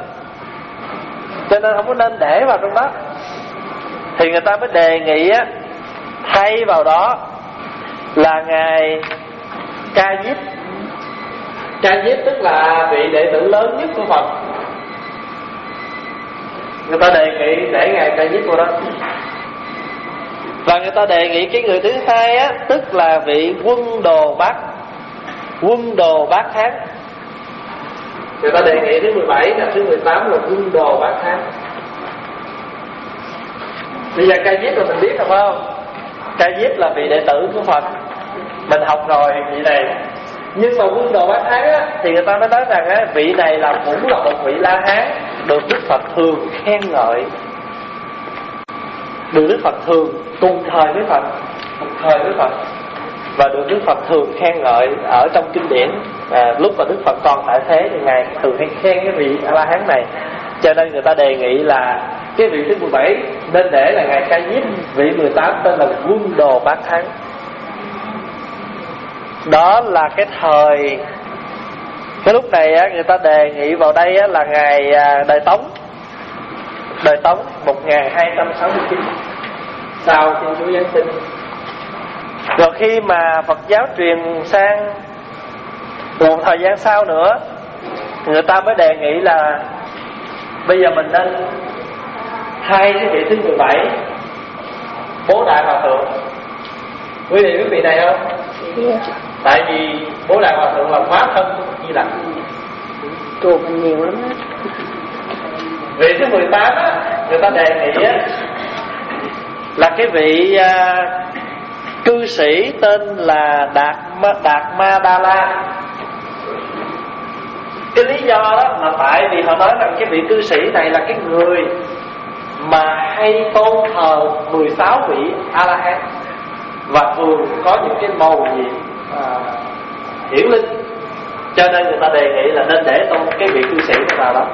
cho nên không có nên để vào trong đó. Thì người ta mới đề nghị á, thay vào đó là Ngài Ca Diếp. Ca Diếp tức là vị đệ tử lớn nhất của Phật. Người ta đề nghị để Ngài Ca Diếp vào đó. Và người ta đề nghị cái người thứ hai á, tức là vị Quân Đồ Bát, Quân Đồ Bát Thán. Người ta đề nghị thứ mười bảy, là thứ mười tám là Quân Đồ Bát Thán. Bây giờ Ca Diếp là mình biết rồi phải không? Ca Diếp là vị đệ tử của Phật, mình học rồi vị này. Nhưng mà Quân Đồ Bát Thán á, thì người ta mới nói rằng á, vị này là cũng là một vị La Hán được Đức Phật thường khen ngợi. được Đức Phật thường cùng thời với Phật, cùng thời với Phật, và được Đức Phật thường khen ngợi ở trong kinh điển. À, lúc mà Đức Phật còn tại thế thì ngài thường hay khen cái vị A La Hán này, cho nên người ta đề nghị là cái vị thứ mười bảy nên để là ngài Ca Diếp, vị mười tám tên là Quân Đồ Bát Thắng. Đó là cái thời, cái lúc này á, người ta đề nghị vào đây á, là ngài à, đời Tống, đời Tống một nghìn hai trăm sáu mươi chín sau Thiên Chúa Giáng sinh. Rồi khi mà Phật giáo truyền sang một thời gian sau nữa, người ta mới đề nghị là bây giờ mình nên hai cái vị thứ mười bảy Bố Đại Hòa Thượng. Quý vị biết vị này không? Yeah. Tại vì Bố Đại Hòa Thượng là hóa thân của Phật Di Lặc. Chùa mình nhiều lắm á. Vị thứ mười tám á, người ta đề nghị á, là cái vị uh, cư sĩ tên là Đạt Ma, Đạt Ma Đa La. Cái lý do đó là tại vì họ nói rằng cái vị cư sĩ này là cái người mà hay tôn thờ mười sáu vị A La Hán, và thường có những cái mầu nhiệm à, hiển linh, cho nên người ta đề nghị là nên để tôn cái vị cư sĩ này vào đó.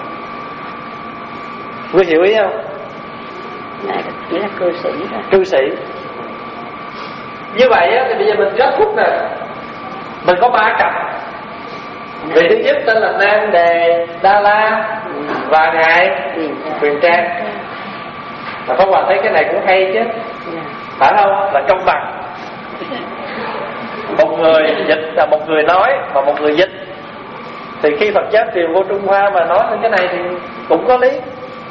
Quý hiểu ý không? Này chỉ là cư sĩ thôi. Cư sĩ. Như vậy á, thì bây giờ mình kết thúc nè. Mình có ba cặp. Vị thứ nhất tên là Nam Đề Đa La và ngài Huyền Trang. Mà Pháp Hòa thấy cái này cũng hay chứ, phải không? Là công bằng. Một người dịch là một người nói, và một người dịch. Thì khi Phật giáo truyền vô Trung Hoa mà nói cái này thì cũng có lý.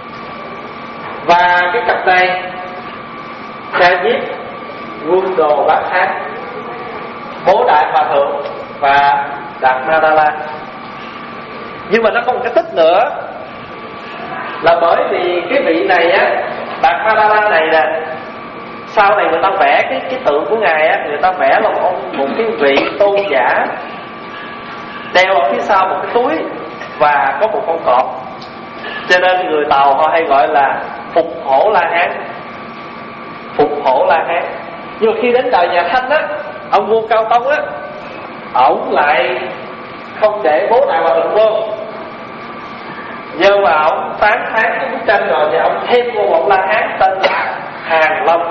Và cái cặp này Ca Diếp, Quân Đồ Bát Thắng, Bố Đại Hòa Thượng và Đạt Ma Đa La. Nhưng mà nó có một cái tích nữa, là bởi vì cái vị này á, Đạt Ma Đa La này nè, sau này người ta vẽ cái cái tượng của ngài á, người ta vẽ là một, một cái vị tôn giả đeo ở phía sau một cái túi và có một con cọp, cho nên người Tàu họ hay gọi là Phục Hổ La Hán. Phục Hổ La Hán. Nhưng mà khi đến đời nhà Thanh á, ông vua Cao Tông á, ổng lại không để Bố Đại Hòa Thượng vô, nhưng mà ổng tán thán cái bức tranh rồi thì ổng thêm vô một La Hán tên là Hàng Long.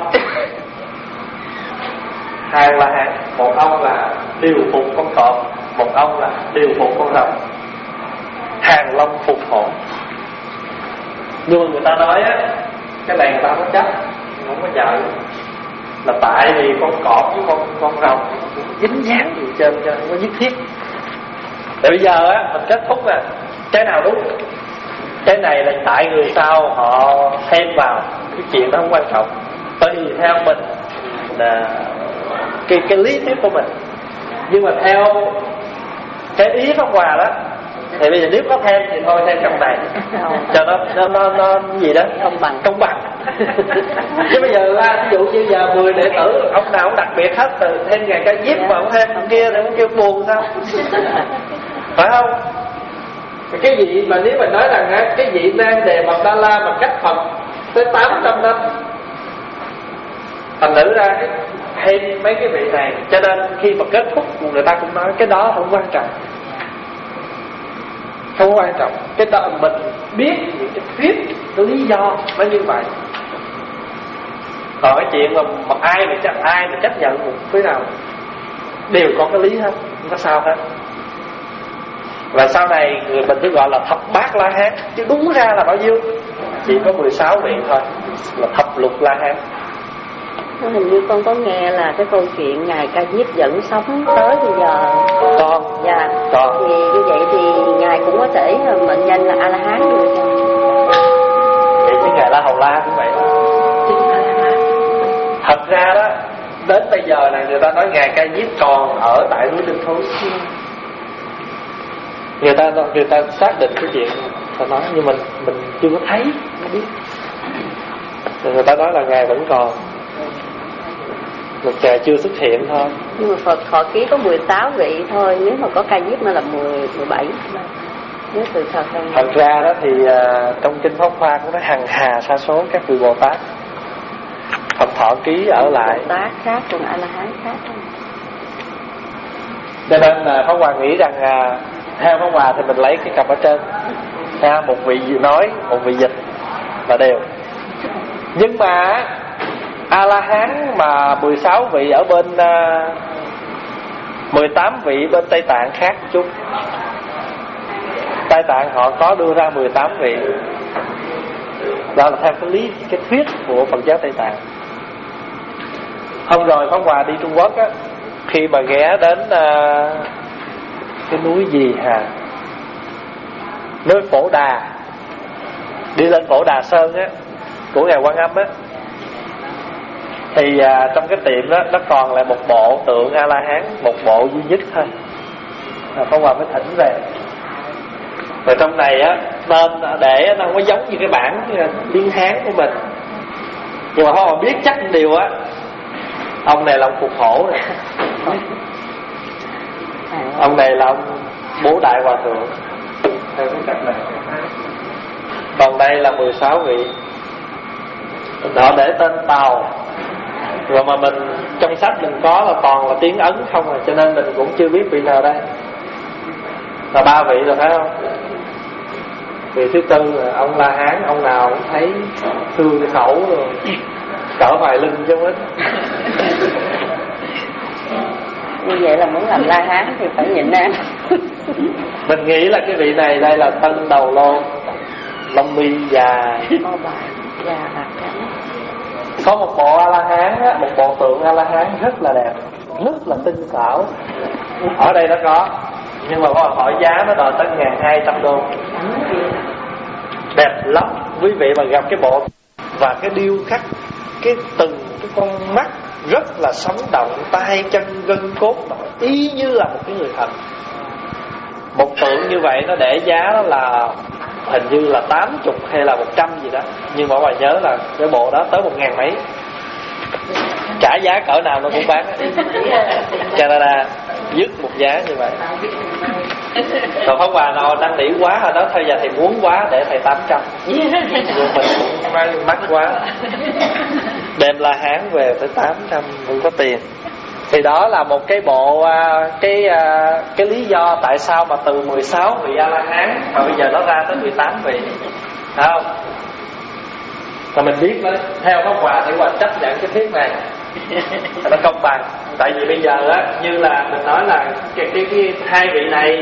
Hàng La Hán, một ông là điều phục con cọp, một ông là điều phục con rồng. Hàng Long Phục Hổ. Nhưng mà người ta nói á, cái này người ta không chấp, không có nhờ, là tại vì con cọp với con con rồng dính dáng gì trên cho không có nhất thiết. Để bây giờ á, mình kết thúc nè, cái nào đúng, cái này là tại người sau họ thêm vào, cái chuyện đó không quan trọng. Bởi vì theo mình là cái cái lý thuyết của mình, nhưng mà theo cái ý Pháp Hòa đó, thì bây giờ nếu có thêm thì thôi thêm trong này cho nó nó nó, nó gì đó công bằng công bằng. Chứ bây giờ là ví dụ như giờ mười đệ tử ông nào cũng đặc biệt hết, từ thêm ngàn Ca Diếp mà ông thêm ông kia thì ông kêu buồn sao? Phải không? Cái gì mà nếu mình nói rằng á, cái vị Nam Đề Mật Đa La mà cách Phật tới tám trăm năm, thành thử ra cái thêm mấy cái vị này, cho nên khi mà kết thúc người ta cũng nói cái đó không quan trọng, không quan trọng. Cái đó mình biết những cái thuyết, cái lý do nó như vậy. Còn cái chuyện mà, mà ai mà chấp ai mà chấp nhận một cái nào đều có cái lý hết, không có sao hết. Và sau này người mình cứ gọi là thập bát La Hán, chứ đúng ra là bao nhiêu? Chỉ có mười sáu vị thôi, là thập lục La Hán. Hình như con có nghe là cái câu chuyện ngài Ca Diếp vẫn sống tới bây giờ. Con. Dạ. Con. Thì như vậy thì ngài cũng có thể mệnh danh là A La Hán được không? Vậy chứ ngài La Hầu La cũng vậy đó. A La Hán. Thật ra đó, đến bây giờ này người ta nói ngài Ca Diếp còn ở tại núi Linh Thú. Người ta người ta xác định cái chuyện ta nói, nhưng mình mình chưa có thấy, không biết. Người ta nói là ngài vẫn còn, một ngài chưa xuất hiện thôi. Nhưng mà Phật thọ ký có mười tám vị thôi, nếu mà có Ca Diếp nó là mười, mười bảy. Nếu từ thật không. Thật ra đó thì uh, trong kinh Pháp Hoa cũng nói hằng hà sa số các vị Bồ Tát, Phật Thọ Ký ở lại. Bồ Tát khác, còn A La Hán khác. Cho nên là Pháp Hòa nghĩ rằng à, theo Pháp Hòa thì mình lấy cái cặp ở trên, à, một vị nói, một vị dịch là đều. Nhưng mà A La Hán mà mười sáu vị ở bên uh, mười tám vị bên Tây Tạng khác chút. Tây Tạng họ có đưa ra mười tám vị. Đó là theo cái lý cái thuyết của Phật giáo Tây Tạng. Hôm rồi Pháp Hòa đi Trung Quốc á, khi mà ghé đến uh, cái núi gì hả, núi Phổ Đà, đi lên Phổ Đà Sơn á của ngài Quan Âm á, thì uh, trong cái tiệm đó nó còn lại một bộ tượng A La Hán, một bộ duy nhất thôi. à, Pháp Hòa mới thỉnh về. Rồi trong này á nên để nó không có giống như cái bản tiếng Hán của mình, nhưng mà Pháp Hòa biết chắc điều á, ông này là ông Phục Hổ này, ông này là ông Bố Đại Hòa Thượng theo cái cách này. Còn đây là mười sáu vị, họ để tên Tàu. Rồi mà mình trong sách mình có là toàn là tiếng Ấn không rồi, cho nên mình cũng chưa biết vị nào đây. Là ba vị rồi phải không? Vị thứ tư là ông La Hán, ông nào cũng thấy thương cái khẩu rồi cỡ vài lưng chứ ít. Như vậy là muốn làm La Hán thì phải nhịn ăn. Mình nghĩ là cái vị này đây là Tân Đầu Lô, lông mi dài, có bài già bạc trắng. có một bộ A La Hán á, một bộ tượng A La Hán rất là đẹp, rất là tinh xảo. Ở đây nó có, nhưng mà có hỏi giá nó đòi tới ngàn hai trăm đô. Đẹp lắm. Quý vị mà gặp cái bộ và cái điêu khắc, cái từng cái con mắt rất là sống động, tay chân gân cốt y như là một cái người thật. Một tượng như vậy nó để giá đó là hình như là tám mươi hay là một trăm gì đó, nhưng mà mọi người nhớ là cái bộ đó tới một ngàn mấy. Trả giá cỡ nào nó cũng bán. Canada dứt một giá như vậy. Còn Pháp Hòa nào đang nỉ quá rồi đó, thôi giờ thầy muốn quá để thầy tám trăm. Nhưng mình cũng mang mắc quá, đem La Hán về tới tám trăm không có tiền. Thì đó là một cái bộ cái cái lý do tại sao mà từ mười sáu vị A La Hán mà bây giờ nó ra tới mười tám vị, phải không? Và mình biết đó, theo Pháp Hòa thì Hòa chấp nhận cái thuyết này nó công bằng. Tại vì bây giờ á, như là mình nói là cái, cái, cái hai vị này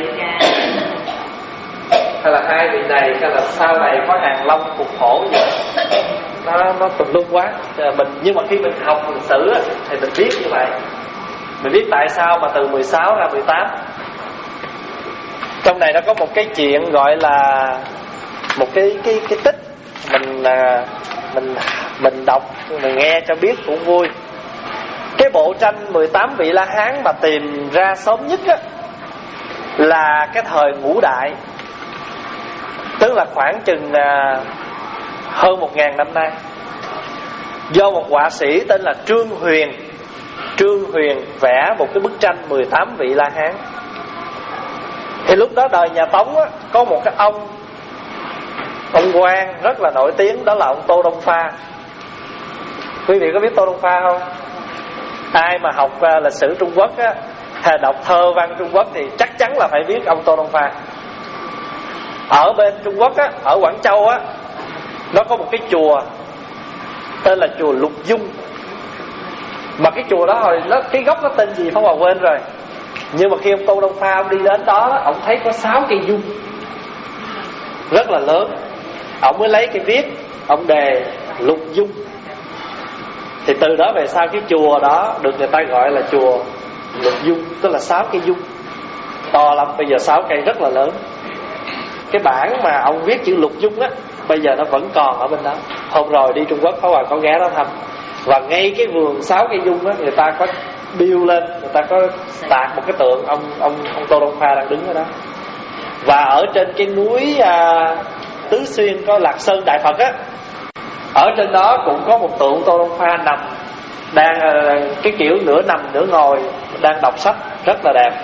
hay là hai vị này hay là sau này có Hàng Long Phục Hổ gì nó nó tùm lum quá. Mình nhưng mà khi mình học lịch sử á, thì mình biết như vậy, mình biết tại sao mà từ mười sáu ra mười tám. Trong này nó có một cái chuyện gọi là một cái cái cái tích mình mình mình đọc mình nghe cho biết cũng vui. Cái bộ tranh mười tám vị La Hán mà tìm ra sớm nhất á, là cái thời Ngũ Đại, tức là khoảng chừng à, hơn một ngàn năm nay, do một họa sĩ tên là Trương Huyền Trương Huyền vẽ một cái bức tranh mười tám vị La Hán. Thì lúc đó đời nhà Tống á, có một cái ông ông quan rất là nổi tiếng, đó là ông Tô Đông Pha. Quý vị có biết Tô Đông Pha không? Ai mà học uh, lịch sử Trung Quốc á, hay đọc thơ văn Trung Quốc thì chắc chắn là phải biết ông Tô Đông Pha. Ở bên Trung Quốc á, ở Quảng Châu á, nó có một cái chùa tên là chùa Lục Dung. Mà cái chùa đó hồi nó cái gốc nó tên gì Pháp Hòa quên rồi. Nhưng mà khi ông Tô Đông Pha ông đi đến đó, ông thấy có sáu cây dung rất là lớn. Ông mới lấy cái viết, ông đề Lục Dung. Thì từ đó về sau cái chùa đó được người ta gọi là chùa Lục Dung, tức là sáu cây dung to lắm. Bây giờ sáu cây rất là lớn. Cái bản mà ông viết chữ Lục Dung á, bây giờ nó vẫn còn ở bên đó. Hôm rồi đi Trung Quốc Pháp Hòa có ghé đó thăm. Và ngay cái vườn sáu cây dung á, người ta có điêu lên, người ta có tạc một cái tượng ông ông ông Tô Đông Pha đang đứng ở đó. Và ở trên cái núi à, Tứ Xuyên có Lạc Sơn Đại Phật á, ở trên đó cũng có một tượng Tô Đông Pha nằm, đang à, cái kiểu nửa nằm nửa ngồi, đang đọc sách rất là đẹp.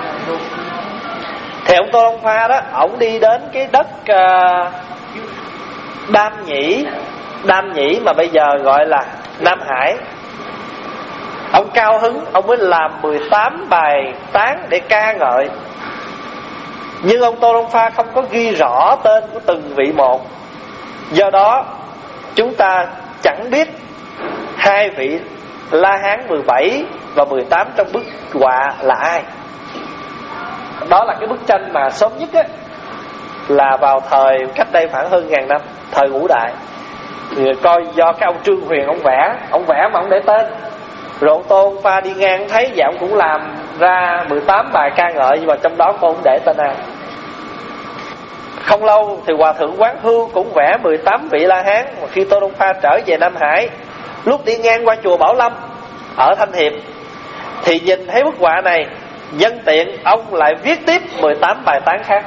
Thì ông Tô Đông Pha đó, ổng đi đến cái đất à, Đam Nhĩ Đam Nhĩ mà bây giờ gọi là Nam Hải. Ông cao hứng, ông mới làm mười tám bài tán để ca ngợi. Nhưng ông Tô Đông Pha không có ghi rõ tên của từng vị một. Do đó chúng ta chẳng biết hai vị La Hán mười bảy và mười tám trong bức họa là ai. Đó là cái bức tranh mà sớm nhất á, là vào thời cách đây khoảng hơn ngàn năm, thời Ngũ Đại. Người coi do cái ông Trương Huyền ông vẽ, ông vẽ mà ông để tên. Rồi ông Tô Đông Pha đi ngang thấy vậy, ông cũng làm ra mười tám bài ca ngợi, nhưng mà trong đó cô không để tên ai. Không lâu thì Hòa Thượng Quán Hưu cũng vẽ mười tám vị La Hán. Mà khi Tô Đông Pha trở về Nam Hải, lúc đi ngang qua chùa Bảo Lâm ở Thanh Hiệp, thì nhìn thấy bức họa này, nhân tiện ông lại viết tiếp mười tám bài tán khác.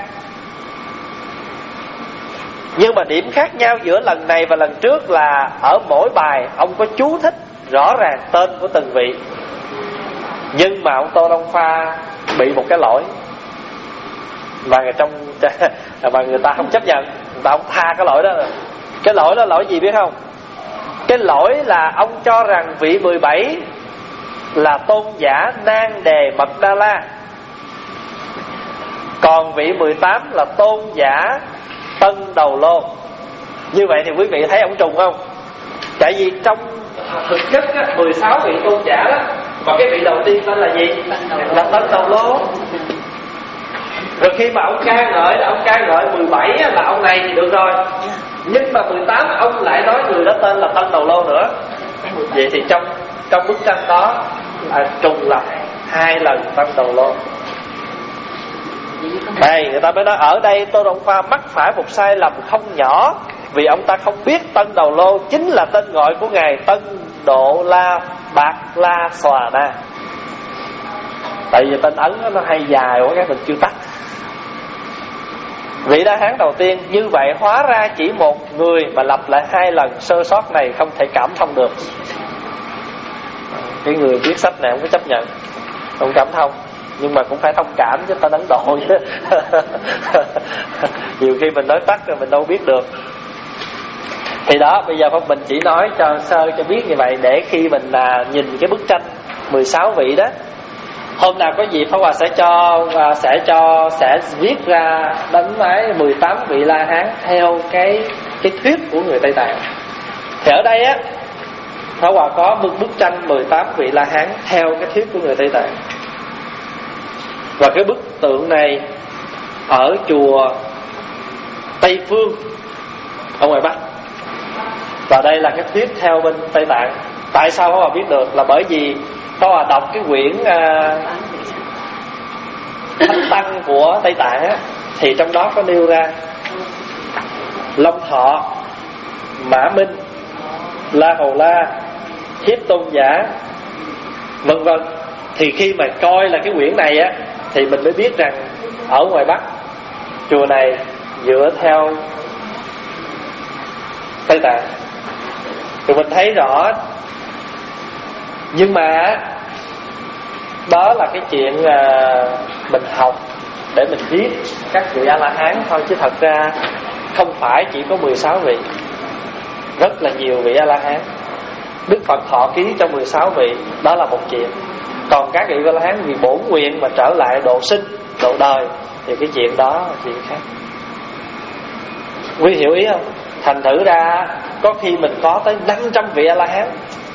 Nhưng mà điểm khác nhau giữa lần này và lần trước là ở mỗi bài ông có chú thích rõ ràng tên của từng vị. Nhưng mà ông Tô Đông Pha bị một cái lỗi mà người trong mà người ta không chấp nhận, người ta không tha cái lỗi đó. Cái lỗi đó lỗi gì biết không? Cái lỗi là ông cho rằng vị mười bảy là tôn giả Nan Đề Mật Đa La, còn vị mười tám là tôn giả Tân Đầu Lô. Như vậy thì quý vị thấy ông trùng không? Tại vì trong thực chất á, mười sáu vị tôn giả đó, mà cái vị đầu tiên tên là gì? Là Tân Đầu Lô. Rồi khi mà ông ca ngợi là ông ca ngợi mười bảy là ông này thì được rồi, nhưng mà mười tám ông lại nói người đó tên là Tân Đầu Lô nữa. Vậy thì trong trong bức tranh đó là trùng lập hai lần Tân Đầu Lô. Đây người ta mới nói ở đây Tô Đông Pha mắc phải một sai lầm không nhỏ, vì ông ta không biết Tân Đầu Lô chính là tên gọi của ngài Tân Độ La Bạc La Xòa Na. Tại vì tên Ấn nó hay dài quá, các mình chưa tắt. Vị La Hán đầu tiên như vậy hóa ra chỉ một người mà lặp lại hai lần, sơ sót này không thể cảm thông được. Cái người viết sách này không có chấp nhận, không cảm thông, nhưng mà cũng phải thông cảm chứ, ta Ấn Độ chứ. Nhiều khi mình nói tắt rồi mình đâu biết được. Thì đó, bây giờ mình chỉ nói cho sơ cho biết như vậy, để khi mình à, nhìn cái bức tranh mười sáu vị đó, hôm nào có dịp Pháp Hòa sẽ cho à, sẽ cho sẽ viết ra đánh máy mười tám vị La Hán theo cái cái thuyết của người Tây Tạng. Thì ở đây á, Pháp Hòa có một bức tranh mười tám vị La Hán theo cái thuyết của người Tây Tạng. Và cái bức tượng này ở chùa Tây Phương ở ngoài Bắc. Và đây là cái thuyết theo bên Tây Tạng. Tại sao Pháp Hòa biết được? Là bởi vì Pháp Hòa đọc cái quyển uh, Thánh Tăng của Tây Tạng á, thì trong đó có nêu ra Long Thọ, Mã Minh, La Hầu La, Hiếp Tôn Giả, vân vân. Thì khi mà coi là cái quyển này á, thì mình mới biết rằng ở ngoài Bắc chùa này dựa theo Tây Tạng. Thì mình thấy rõ. Nhưng mà đó là cái chuyện mình học để mình biết các vị A-la-hán thôi, chứ thật ra không phải chỉ có mười sáu vị, rất là nhiều vị A-la-hán. Đức Phật thọ ký cho mười sáu vị, đó là một chuyện. Còn các vị A-la-hán vì bổn nguyện mà trở lại độ sinh, độ đời, thì cái chuyện đó là chuyện khác. Quý hiểu ý không? Thành thử ra có khi mình có tới năm trăm vị A-la-hán.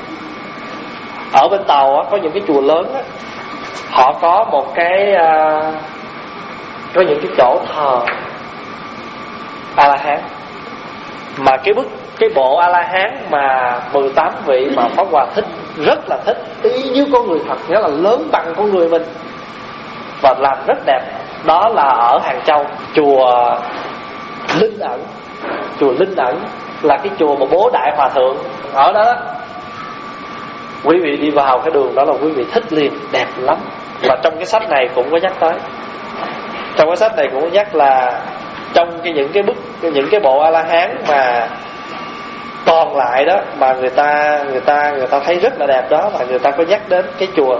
Ở bên Tàu á, có những cái chùa lớn á, họ có một cái uh, có những cái chỗ thờ A-la-hán, mà cái bức cái bộ A-la-hán mà mười tám vị mà Pháp Hòa thích, rất là thích, y như con người thật, nghĩa là lớn bằng con người mình, và làm rất đẹp. Đó là ở Hàng Châu, chùa Linh Ẩn. Chùa Linh Ẩn là cái chùa mà bố Đại Hòa Thượng ở đó. Quý vị đi vào cái đường đó là quý vị thích liền, đẹp lắm. Và trong cái sách này cũng có nhắc tới. Trong cái sách này cũng có nhắc là trong cái những cái bức, những cái bộ A-la-hán mà còn lại đó, mà người ta người ta người ta thấy rất là đẹp đó, là người ta có nhắc đến cái chùa.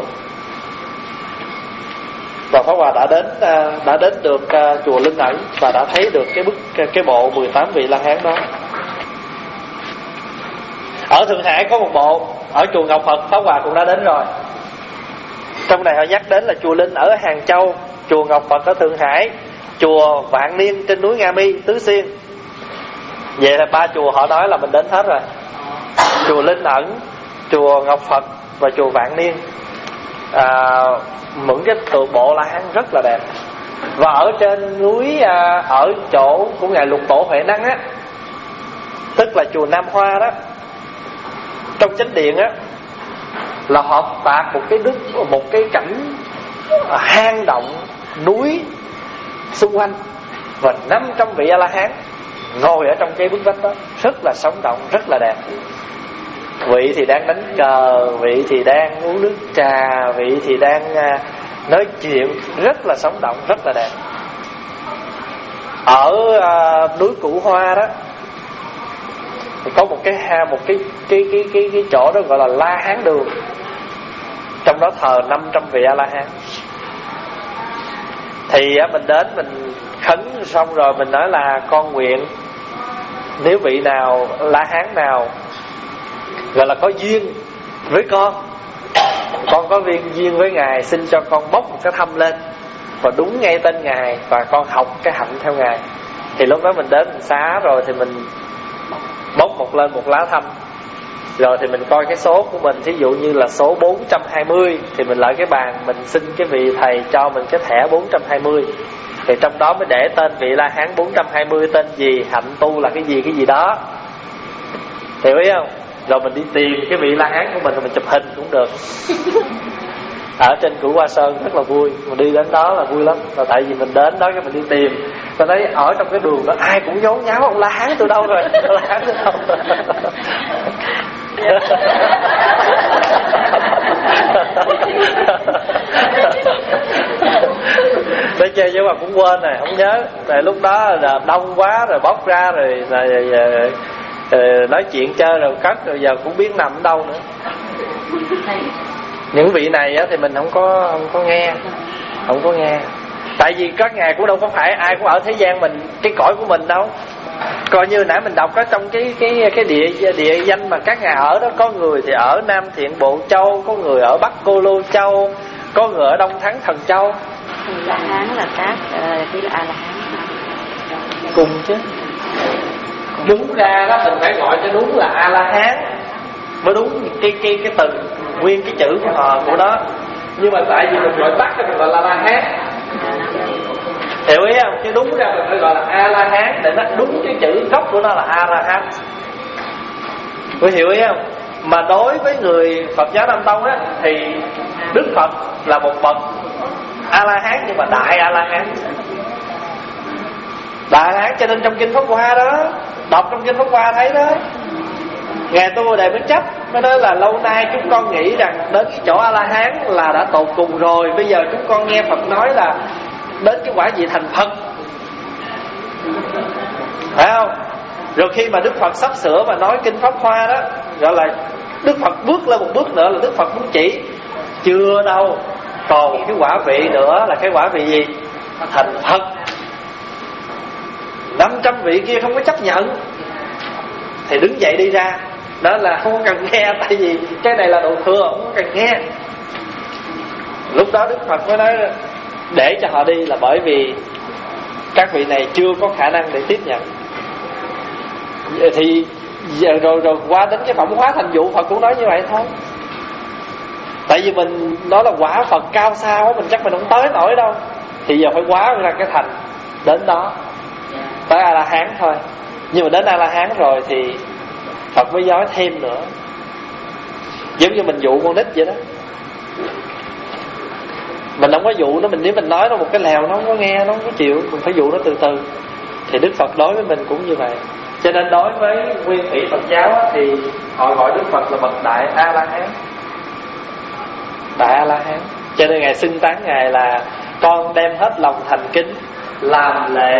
Và Pháp Hòa đã đến đã đến được chùa Linh Ẩn và đã thấy được cái bức cái bộ mười tám vị La Hán đó. Ở Thượng Hải có một bộ, ở chùa Ngọc Phật Pháp Hòa cũng đã đến rồi. Trong này họ nhắc đến là chùa Linh ở Hàng Châu, chùa Ngọc Phật ở Thượng Hải, chùa Vạn Niên trên núi Nga Mi, Tứ Xuyên. Vậy là ba chùa họ nói là mình đến hết rồi. Chùa Linh Ẩn, chùa Ngọc Phật và chùa Vạn Niên. à, Mượn cái tượng bộ La Hán rất là đẹp. Và ở trên núi, à, ở chỗ của ngài Lục Tổ Huệ Năng á, tức là chùa Nam Hoa đó, trong chánh điện á, là họ tạc một cái đức, một cái cảnh hang động núi xung quanh, và năm trăm vị A La Hán ngồi ở trong cái bức vách đó, rất là sống động, rất là đẹp. Vị thì đang đánh cờ, vị thì đang uống nước trà, vị thì đang uh, nói chuyện, rất là sống động, rất là đẹp. Ở uh, núi Cửu Hoa đó thì có một cái ha một cái cái cái cái cái chỗ đó gọi là La Hán Đường, trong đó thờ năm trăm vị A La Hán. Thì uh, mình đến mình khấn xong rồi mình nói là con nguyện nếu vị nào La Hán nào gọi là có duyên với con, con có viên duyên với ngài, xin cho con bốc một cái thăm lên và đúng ngay tên ngài, và con học cái hạnh theo ngài. Thì lúc đó mình đến mình xá rồi thì mình bốc một lên một lá thăm, rồi thì mình coi cái số của mình, thí dụ như là số bốn trăm hai mươi thì mình lại cái bàn mình xin cái vị thầy cho mình cái thẻ bốn trăm hai mươi. Thì trong đó mới để tên vị La Hán bốn trăm hai mươi tên gì, hạnh tu là cái gì cái gì đó, hiểu ý không? Rồi mình đi tìm cái vị La Hán của mình rồi mình chụp hình cũng được. Ở trên Cửu Hoa Sơn rất là vui, mình đi đến đó là vui lắm. Rồi tại vì mình đến đó cái mình đi tìm, tôi thấy ở trong cái đường đó ai cũng nhốn nháo, ông La Hán từ đâu rồi, La Hán từ đâu rồi. Để chơi nhưng mà cũng quên rồi, không nhớ. Tại lúc đó là đông quá rồi bóc ra rồi, rồi, rồi, rồi, rồi nói chuyện chơi rồi cất, rồi giờ cũng biết nằm ở đâu nữa. Những vị này á, thì mình không có không có nghe, không có nghe. Tại vì các ngài cũng đâu có phải ai cũng ở thế gian mình, cái cõi của mình đâu. Coi như nãy mình đọc có trong cái cái cái địa địa danh mà các ngài ở đó, có người thì ở Nam Thiện Bộ Châu, có người ở Bắc Cô Lô Châu, có người ở Đông Thắng Thần Châu. La Hán là các cái A La Hán cùng chứ. Đúng ra đó mình phải gọi cho đúng là A La Hán mới đúng cái cái cái từ nguyên cái chữ của họ của nó. Nhưng mà tại vì mình gọi tắt thì mình gọi là La Hán, hiểu ý không? Chứ đúng ra mình phải gọi là A La Hán để nó đúng cái chữ gốc của nó là A La Hán, có hiểu ý không? Mà đối với người Phật giáo Nam Tông á thì Đức Phật là một bậc A La Hán, nhưng mà đại A La Hán, đại A La Hán. Cho nên trong kinh Pháp Hoa đó, đọc trong kinh Pháp Hoa thấy đó, ngài Tu Bồ Đề mới chấp, mới nói là lâu nay chúng con nghĩ rằng đến cái chỗ A La Hán là đã tột cùng rồi, bây giờ chúng con nghe Phật nói là đến cái quả vị thành Phật, phải không? Rồi khi mà Đức Phật sắp sửa mà nói kinh Pháp Hoa đó, gọi là Đức Phật bước lên một bước nữa là Đức Phật muốn chỉ chưa đâu, còn một cái quả vị nữa là cái quả vị gì? Thành Phật. Năm trăm vị kia không có chấp nhận thì đứng dậy đi ra, đó là không cần nghe, tại vì cái này là đồ thừa, không cần nghe. Lúc đó Đức Phật mới nói để cho họ đi là bởi vì các vị này chưa có khả năng để tiếp nhận. Thì rồi rồi qua đến cái phẩm hóa thành vụ, Phật cũng nói như vậy thôi. Tại vì mình nói là quả Phật cao xa quá, mình chắc mình không tới nổi đâu, thì giờ phải hóa ra cái thành đến đó, tới A La Hán thôi. Nhưng mà đến A La Hán rồi thì Phật mới nói thêm nữa, giống như mình dụ con nít vậy đó. Mình không có dụ nó, mình nếu mình nói nó một cái lèo nó không có nghe, nó không có chịu, mình phải dụ nó từ từ. Thì Đức Phật đối với mình cũng như vậy. Cho nên đối với nguyên thủy Phật giáo á, thì họ gọi Đức Phật là bậc đại A La Hán, đại A La Hán. Cho nên ngài xưng tán ngài là con đem hết lòng thành kính làm lễ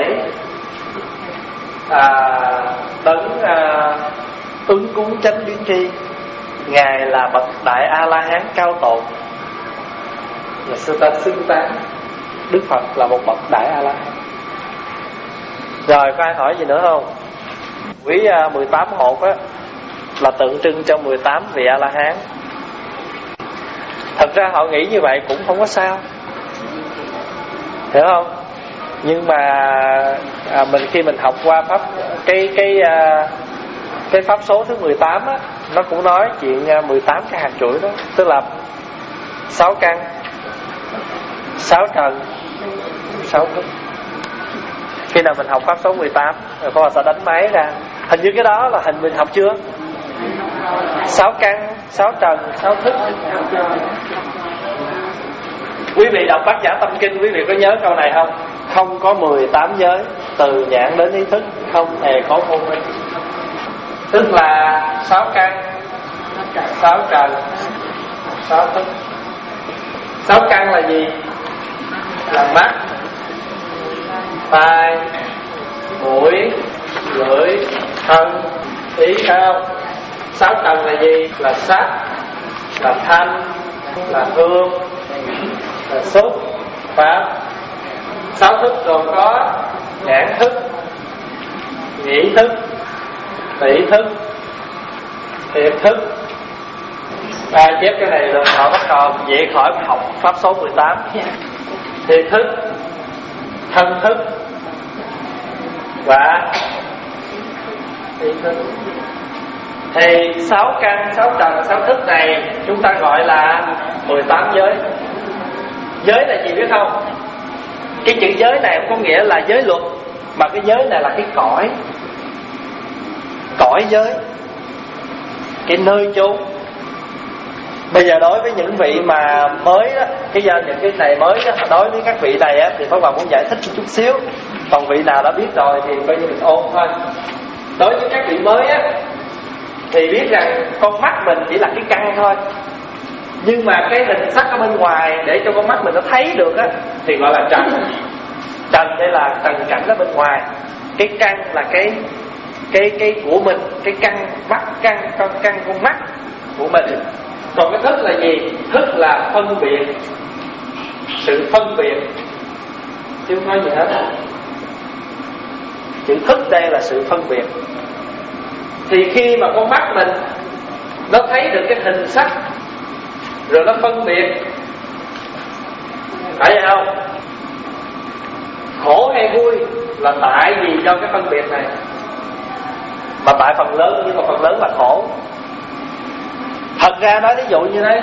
à, tấn à, ứng cúng chánh biến tri. Ngài là bậc đại A La Hán cao tột, là sư ta xưng tán Đức Phật là một bậc đại A La Hán. Rồi có ai hỏi gì nữa không? Quý uh, mười tám hột á, là tượng trưng cho mười tám vị A-la-hán. Thật ra họ nghĩ như vậy cũng không có sao, hiểu không? Nhưng mà à, mình khi mình học qua pháp cái cái à, cái pháp số thứ mười tám á, nó cũng nói chuyện à, mười tám cái hạt chuỗi đó, tức là sáu căn, sáu trần, sáu thức. Khi nào mình học pháp số mười tám rồi Pháp Hòa sẽ đánh máy ra. Hình như cái đó là hình mình học chưa? Sáu căn, sáu trần, sáu thức. Quý vị đọc Bát Nhã Tâm Kinh, quý vị có nhớ câu này không? Không có mười tám giới, từ nhãn đến ý thức, không hề có vô minh. Tức là sáu căn, sáu trần, sáu thức. Sáu căn là gì? Là mắt, tai, mũi, lưỡi, thân, ý, không? Sáu trần là gì? Là sắc, là thanh, là hương, là xúc, pháp. Sáu thức gồm có nhãn thức, nhĩ thức, tỷ thức, thiệt thức. À, chép cái này rồi họ bắt đầu dễ khỏi học pháp số mười tám. Thiệt thức, thân thức và ý thức. Thì sáu căn, sáu trần, sáu thức này chúng ta gọi là mười tám giới. Giới là gì biết không? Cái chữ giới này không có nghĩa là giới luật, mà cái giới này là cái cõi, cõi giới, cái nơi chốn. Bây giờ đối với những vị mà mới đó, cái do những cái này mới đó, đối với các vị này á, thì Pháp Hòa muốn giải thích một chút xíu. Còn vị nào đã biết rồi thì coi như mình ôn thôi. Đối với các vị mới á, thì biết rằng con mắt mình chỉ là cái căn thôi, nhưng mà cái hình sắc ở bên ngoài để cho con mắt mình nó thấy được á thì gọi là trần. Trần đây là trần cảnh ở bên ngoài. Cái căn là cái cái cái của mình, cái căn mắt, căn con căn con mắt của mình. Còn cái thức là gì? Thức là phân biệt, sự phân biệt, chứ không nói gì hết. Chữ thức đây là sự phân biệt. Thì khi mà con mắt mình nó thấy được cái hình sắc rồi nó phân biệt, phải vậy không? Khổ hay vui là tại vì do cái phân biệt này. Mà tại phần lớn, nhưng mà phần lớn là khổ. Thật ra nói ví dụ như thế,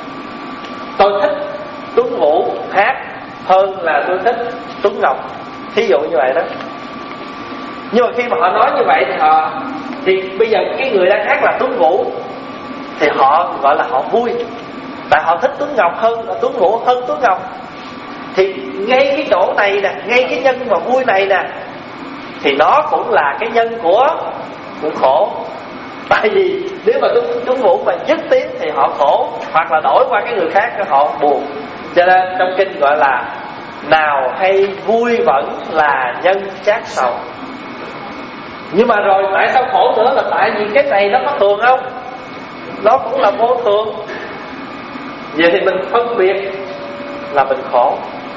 tôi thích Tuấn Vũ hát hơn là tôi thích Tuấn Ngọc, thí dụ như vậy đó. Nhưng mà khi mà họ nói như vậy thì họ thì bây giờ cái người đang hát là Tuấn Vũ thì họ gọi là họ vui, tại họ thích Tuấn Ngọc hơn là Tuấn Vũ hơn Tuấn Ngọc. Thì ngay cái chỗ này nè, ngay cái nhân mà vui này nè, thì nó cũng là cái nhân của của khổ. Tại vì nếu mà Tuấn, Tuấn Vũ mà dứt tiếng thì họ khổ, hoặc là đổi qua cái người khác họ buồn. Cho nên trong kinh gọi là nào hay vui vẫn là nhân chát sầu. Nhưng mà rồi tại sao khổ nữa? Là tại vì cái này nó có thường không? Nó cũng là vô thường. Vậy thì mình phân biệt là mình khổ.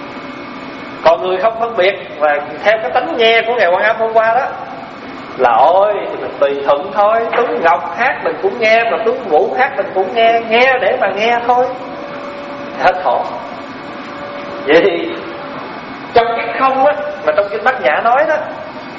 Còn người không phân biệt và theo cái tánh nghe của Ngài Quan Âm hôm qua đó, là ôi thì mình tùy thuận thôi. Tuấn Ngọc hát mình cũng nghe, mà Tuấn Vũ hát mình cũng nghe, nghe để mà nghe thôi, hết khổ. Vậy thì trong cái không á, mà trong cái Bát Nhã nói đó,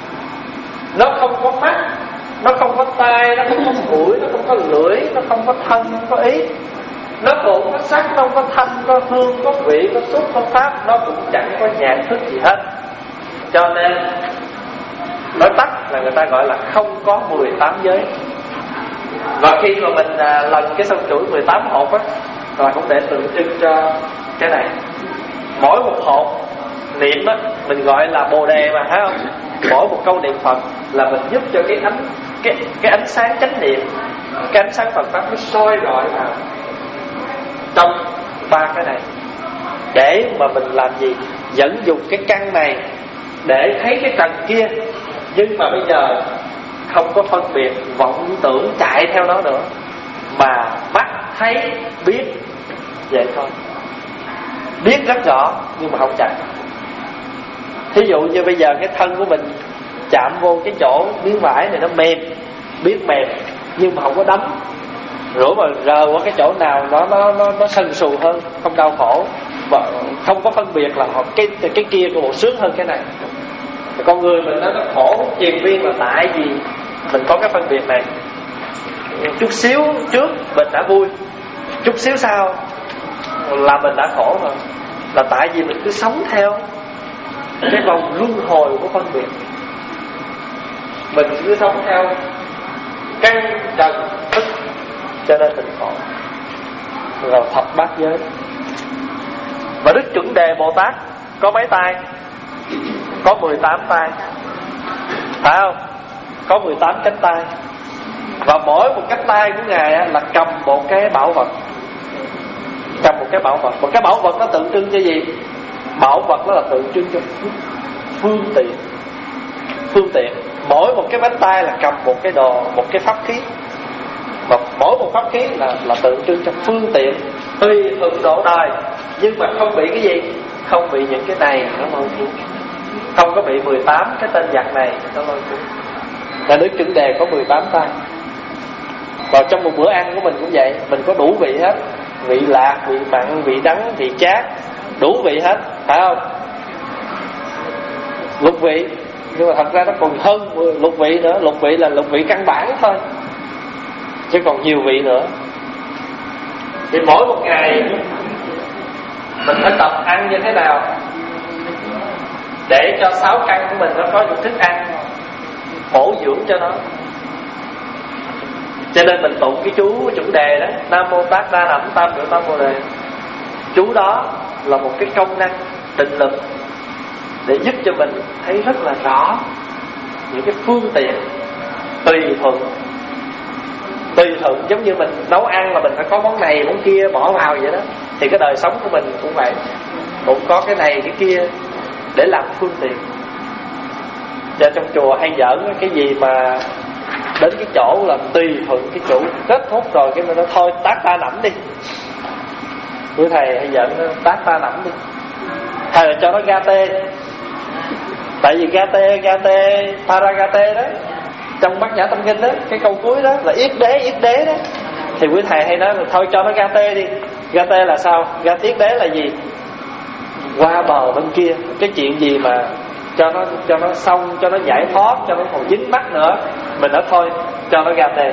nó không có mắt, nó không có tai, nó không có mũi, nó không có lưỡi, nó không có thân, không có ý, nó cũng có sắc, nó không có thanh, có hương, có vị, có xúc, có pháp, nó cũng chẳng có nhãn thức gì hết. Cho nên nói tắt là người ta gọi là không có mười tám giới. Và khi mà mình à, lần cái sâu chuỗi mười tám hộp á, là cũng để tượng trưng cho cái này. Mỗi một hộp niệm á, mình gọi là bồ đề mà, thấy không? Mỗi một câu niệm Phật là mình giúp cho cái ánh cái cái ánh sáng chánh niệm, cái ánh sáng Phật pháp nó soi rọi vào trong ba cái này, để mà mình làm gì? Dẫn dùng cái căn này để thấy cái trần kia. Nhưng mà bây giờ không có phân biệt, vọng tưởng chạy theo nó nữa, mà mắt thấy biết vậy thôi. Biết rất rõ nhưng mà không chạy. Thí dụ như bây giờ cái thân của mình chạm vô cái chỗ miếng vải này nó mềm, biết mềm, nhưng mà không có đấm. Rửa mà rờ qua cái chỗ nào nó nó nó, nó sần sù hơn, không đau khổ, và không có phân biệt là cái cái kia của bộ sướng hơn cái này. Con người mình nó, nó khổ triền viên là tại vì mình có cái phân biệt này. Chút xíu trước mình đã vui, chút xíu sau là mình đã khổ rồi. Là tại vì mình cứ sống theo cái vòng luân hồi của phân biệt. Mình cứ sống theo căn trần thức, cho nên mình khổ. Rồi thập bát giới. Và Đức Chuẩn Đề Bồ Tát có mấy tay? Có mười tám tay, phải không? Có mười tám cánh tay. Và mỗi một cánh tay của Ngài là cầm một cái bảo vật. Cầm một cái bảo vật. Một cái bảo vật nó tượng trưng cho gì? Bảo vật nó là tượng trưng cho phương tiện. Phương tiện. Mỗi một cái cánh tay là cầm một cái đồ, một cái pháp khí. Và mỗi một pháp khí là, là tượng trưng cho phương tiện tùy thuận độ đời. Nhưng mà không bị cái gì? Không bị những cái này nó lôi cuốn. Không có bị mười tám cái tên giặc này nó lôi cuốn. Là Đức Chuẩn Đề có mười tám tay. Và trong một bữa ăn của mình cũng vậy. Mình có đủ vị hết. Vị lạc, vị mặn, vị đắng, vị chát, đủ vị hết, phải không? Lục vị. Nhưng mà thật ra nó còn hơn lục vị nữa. Lục vị là lục vị căn bản thôi, chứ còn nhiều vị nữa. Thì mỗi một ngày mình phải tập ăn như thế nào để cho sáu căn của mình nó có những thức ăn bổ dưỡng cho nó. Cho nên mình tụng cái chú Chuẩn Đề đó, Nam Mô Tát Đa Nẵm Tam Biểu Tam Bồ Đề. Chú đó là một cái công năng định lực để giúp cho mình thấy rất là rõ những cái phương tiện tùy thuận. Tùy thuận giống như mình nấu ăn là mình phải có món này món kia bỏ vào vậy đó. Thì cái đời sống của mình cũng vậy, cũng có cái này cái kia để làm phương tiện. Và trong chùa hay giỡn cái gì mà đến cái chỗ là tùy thuận cái chủ, kết thúc rồi cái nó thôi tát ta nẫm đi. Quý thầy hay giỡn tát ta nẫm đi, hay là cho nó gate. Tại vì gate gate paragate đó, trong Bát Nhã Tâm Kinh đó, cái câu cuối đó là yết đế yết đế đó. Thì quý thầy hay nói là thôi cho nó gate đi. Gate là sao? Gate yết đế là gì? Qua bờ bên kia. Cái chuyện gì mà cho nó cho nó xong, cho nó giải thoát, cho nó còn dính mắc nữa, mình nói thôi cho nó gate.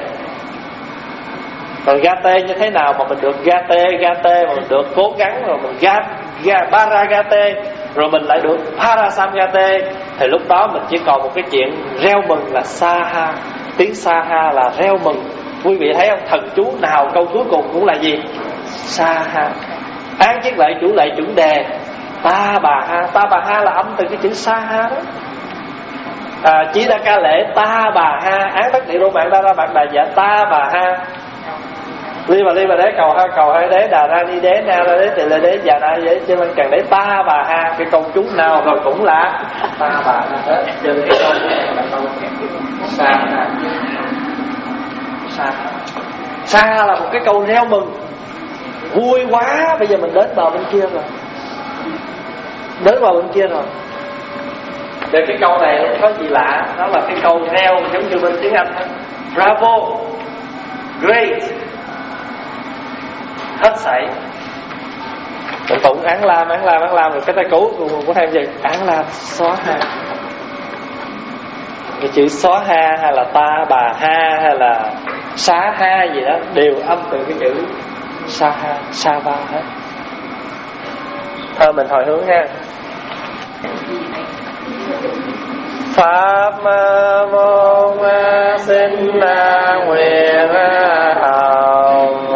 Rồi gate như thế nào mà mình được gate gate mà mình được cố gắng, rồi mình gate ga paragate, rồi mình lại được parasamgate, thì lúc đó mình chỉ còn một cái chuyện reo mừng là saha. Tiếng saha là reo mừng. Quý vị thấy không? Thần chú nào câu cuối cùng cũng là gì? Saha. Án chiết lệ chủ lệ Chuẩn Đề Ta Bà Ha. Ta Bà Ha là âm từ cái chữ Saha đó. à, Chí Đa Ca Lễ Ta Bà Ha. Án tất địa đô mạng đa ra bạc đà dạ Ta Bà Ha. Ly Bà Ly Bà Đế cầu ha cầu hai đế đà ra ni đế na ra đế tỳ lệ đế già na đế trên bên càng đế Ta Bà Ha. Cái câu chú nào rồi cũng là Ta Bà Ha hết. Trên cái câu là câu Saha. Saha. Saha là một cái câu reo mừng, vui quá, bây giờ mình đến bờ bên kia rồi, đến bờ bên kia rồi. Để cái câu này có gì lạ, đó là cái câu reo giống như bên tiếng Anh đó. Bravo, great, hết sảy. Mình tụng Án Lam, Án Lam, Án Lam rồi cái tay cứu của thêm gì? Án Lam xóa ha. Cái chữ xóa ha hay là Ta Bà Ha hay là Xá Ha gì đó đều âm từ cái chữ Sa Ha, Sa Va hết. Thôi mình hồi hướng ha. Pháp môn sinh nguyện hồng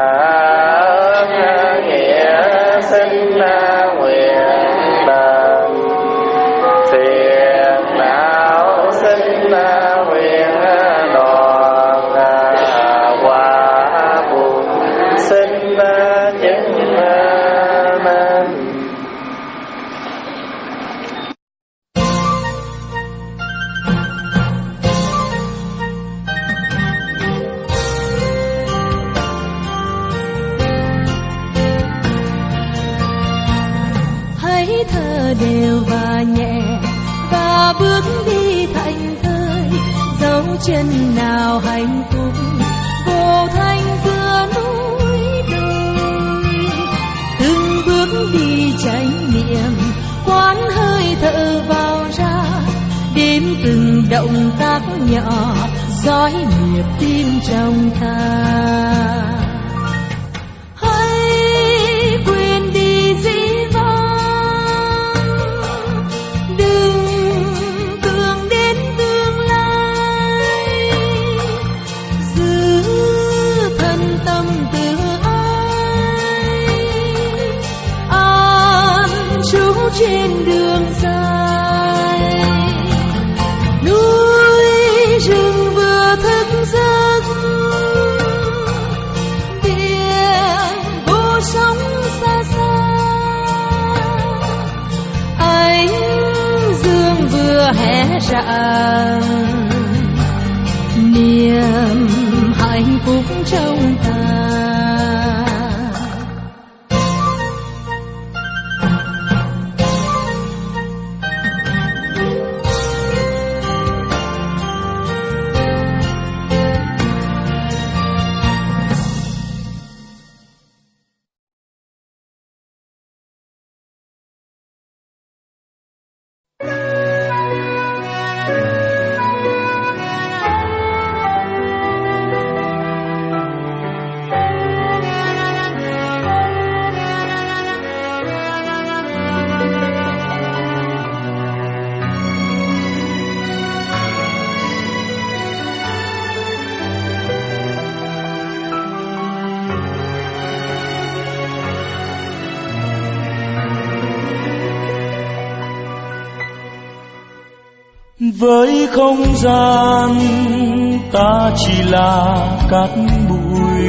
nghĩa sinh nguyện đền phiền não sinh nguyện đoàn quả buồn sinh chứng minh. Thở đều và nhẹ và bước đi thành thơi, dấu chân nào hạnh phúc vô thành cửa núi đồi. Từng bước đi chánh niệm, quán hơi thở vào ra, đếm từng động tác nhỏ, dõi nhịp tim trong ta. Hãy quên đi dĩ vãng, đừng tưởng đến tương lai, giữ thân tâm tự ái, an trú trên đường dài. Núi rừng vừa thức giấc, biển vô sóng xa xa, ánh dương vừa hé rạng, niềm hạnh phúc trong ta. Với không gian ta chỉ là cát bụi,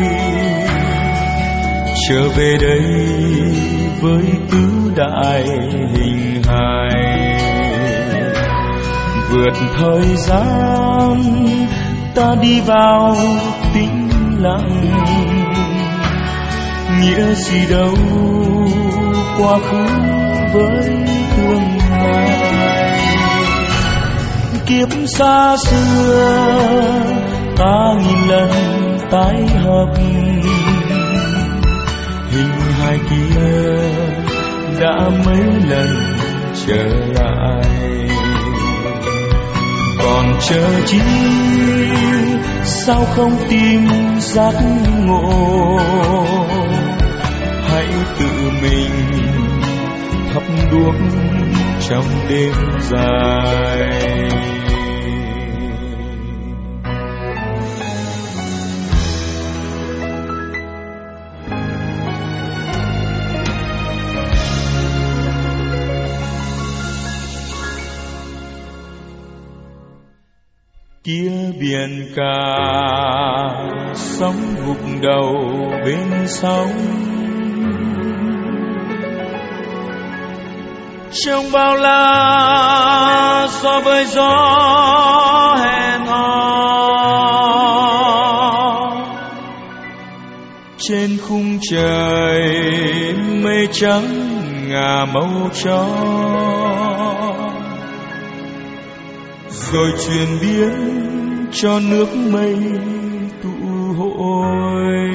trở về đây với tứ đại hình hài. Vượt thời gian ta đi vào tĩnh lặng, nghĩa gì đâu quá khứ với tương lai. Kiếp xa xưa ta nghìn lần tái hợp, hình hài kia đã mấy lần trở lại. Còn chờ chi sao không tìm giác ngộ, hãy tự mình thắp đuốc trong đêm dài. Kia biển cả sóng gục đầu bên sóng, trong bao la so với gió hẹn hò. Trên khung trời mây trắng ngả màu cho, rồi chuyển biến cho nước mây tụ hội.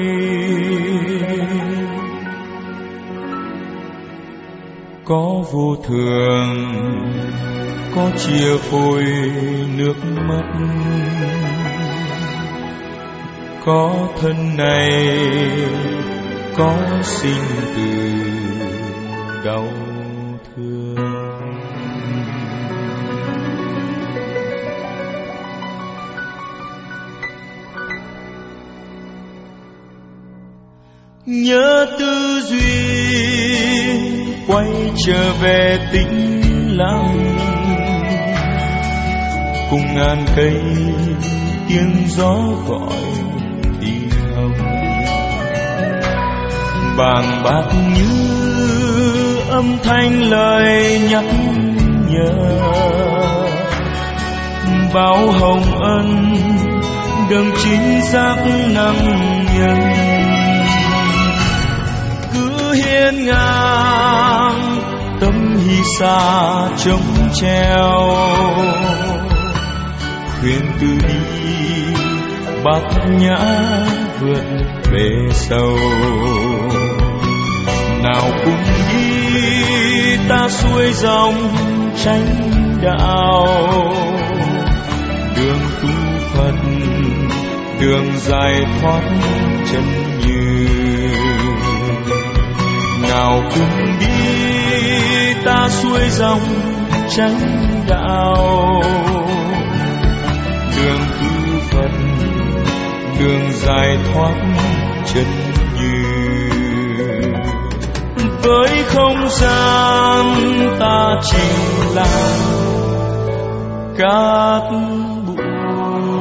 Có vô thường, có chia phôi nước mắt, có thân này, có sinh từ đau thương. Nhớ tư duy quay trở về tĩnh lặng, cùng ngàn cây tiếng gió gọi đi hồng. Bàng bạc như âm thanh lời nhắc nhở, bao hồng ân đừng chính xác năng nhân. Hiên ngang tâm hy xa trống treo, thuyền từ đi bát nhã vượt bể sâu. Nào cùng đi ta xuôi dòng tranh đạo, đường tu Phật, đường giải thoát chân như. Nào cùng đi ta xuôi dòng tranh đạo, đường tu Phật, đường giải thoát chân như. Với không gian ta chỉ là cát bụi,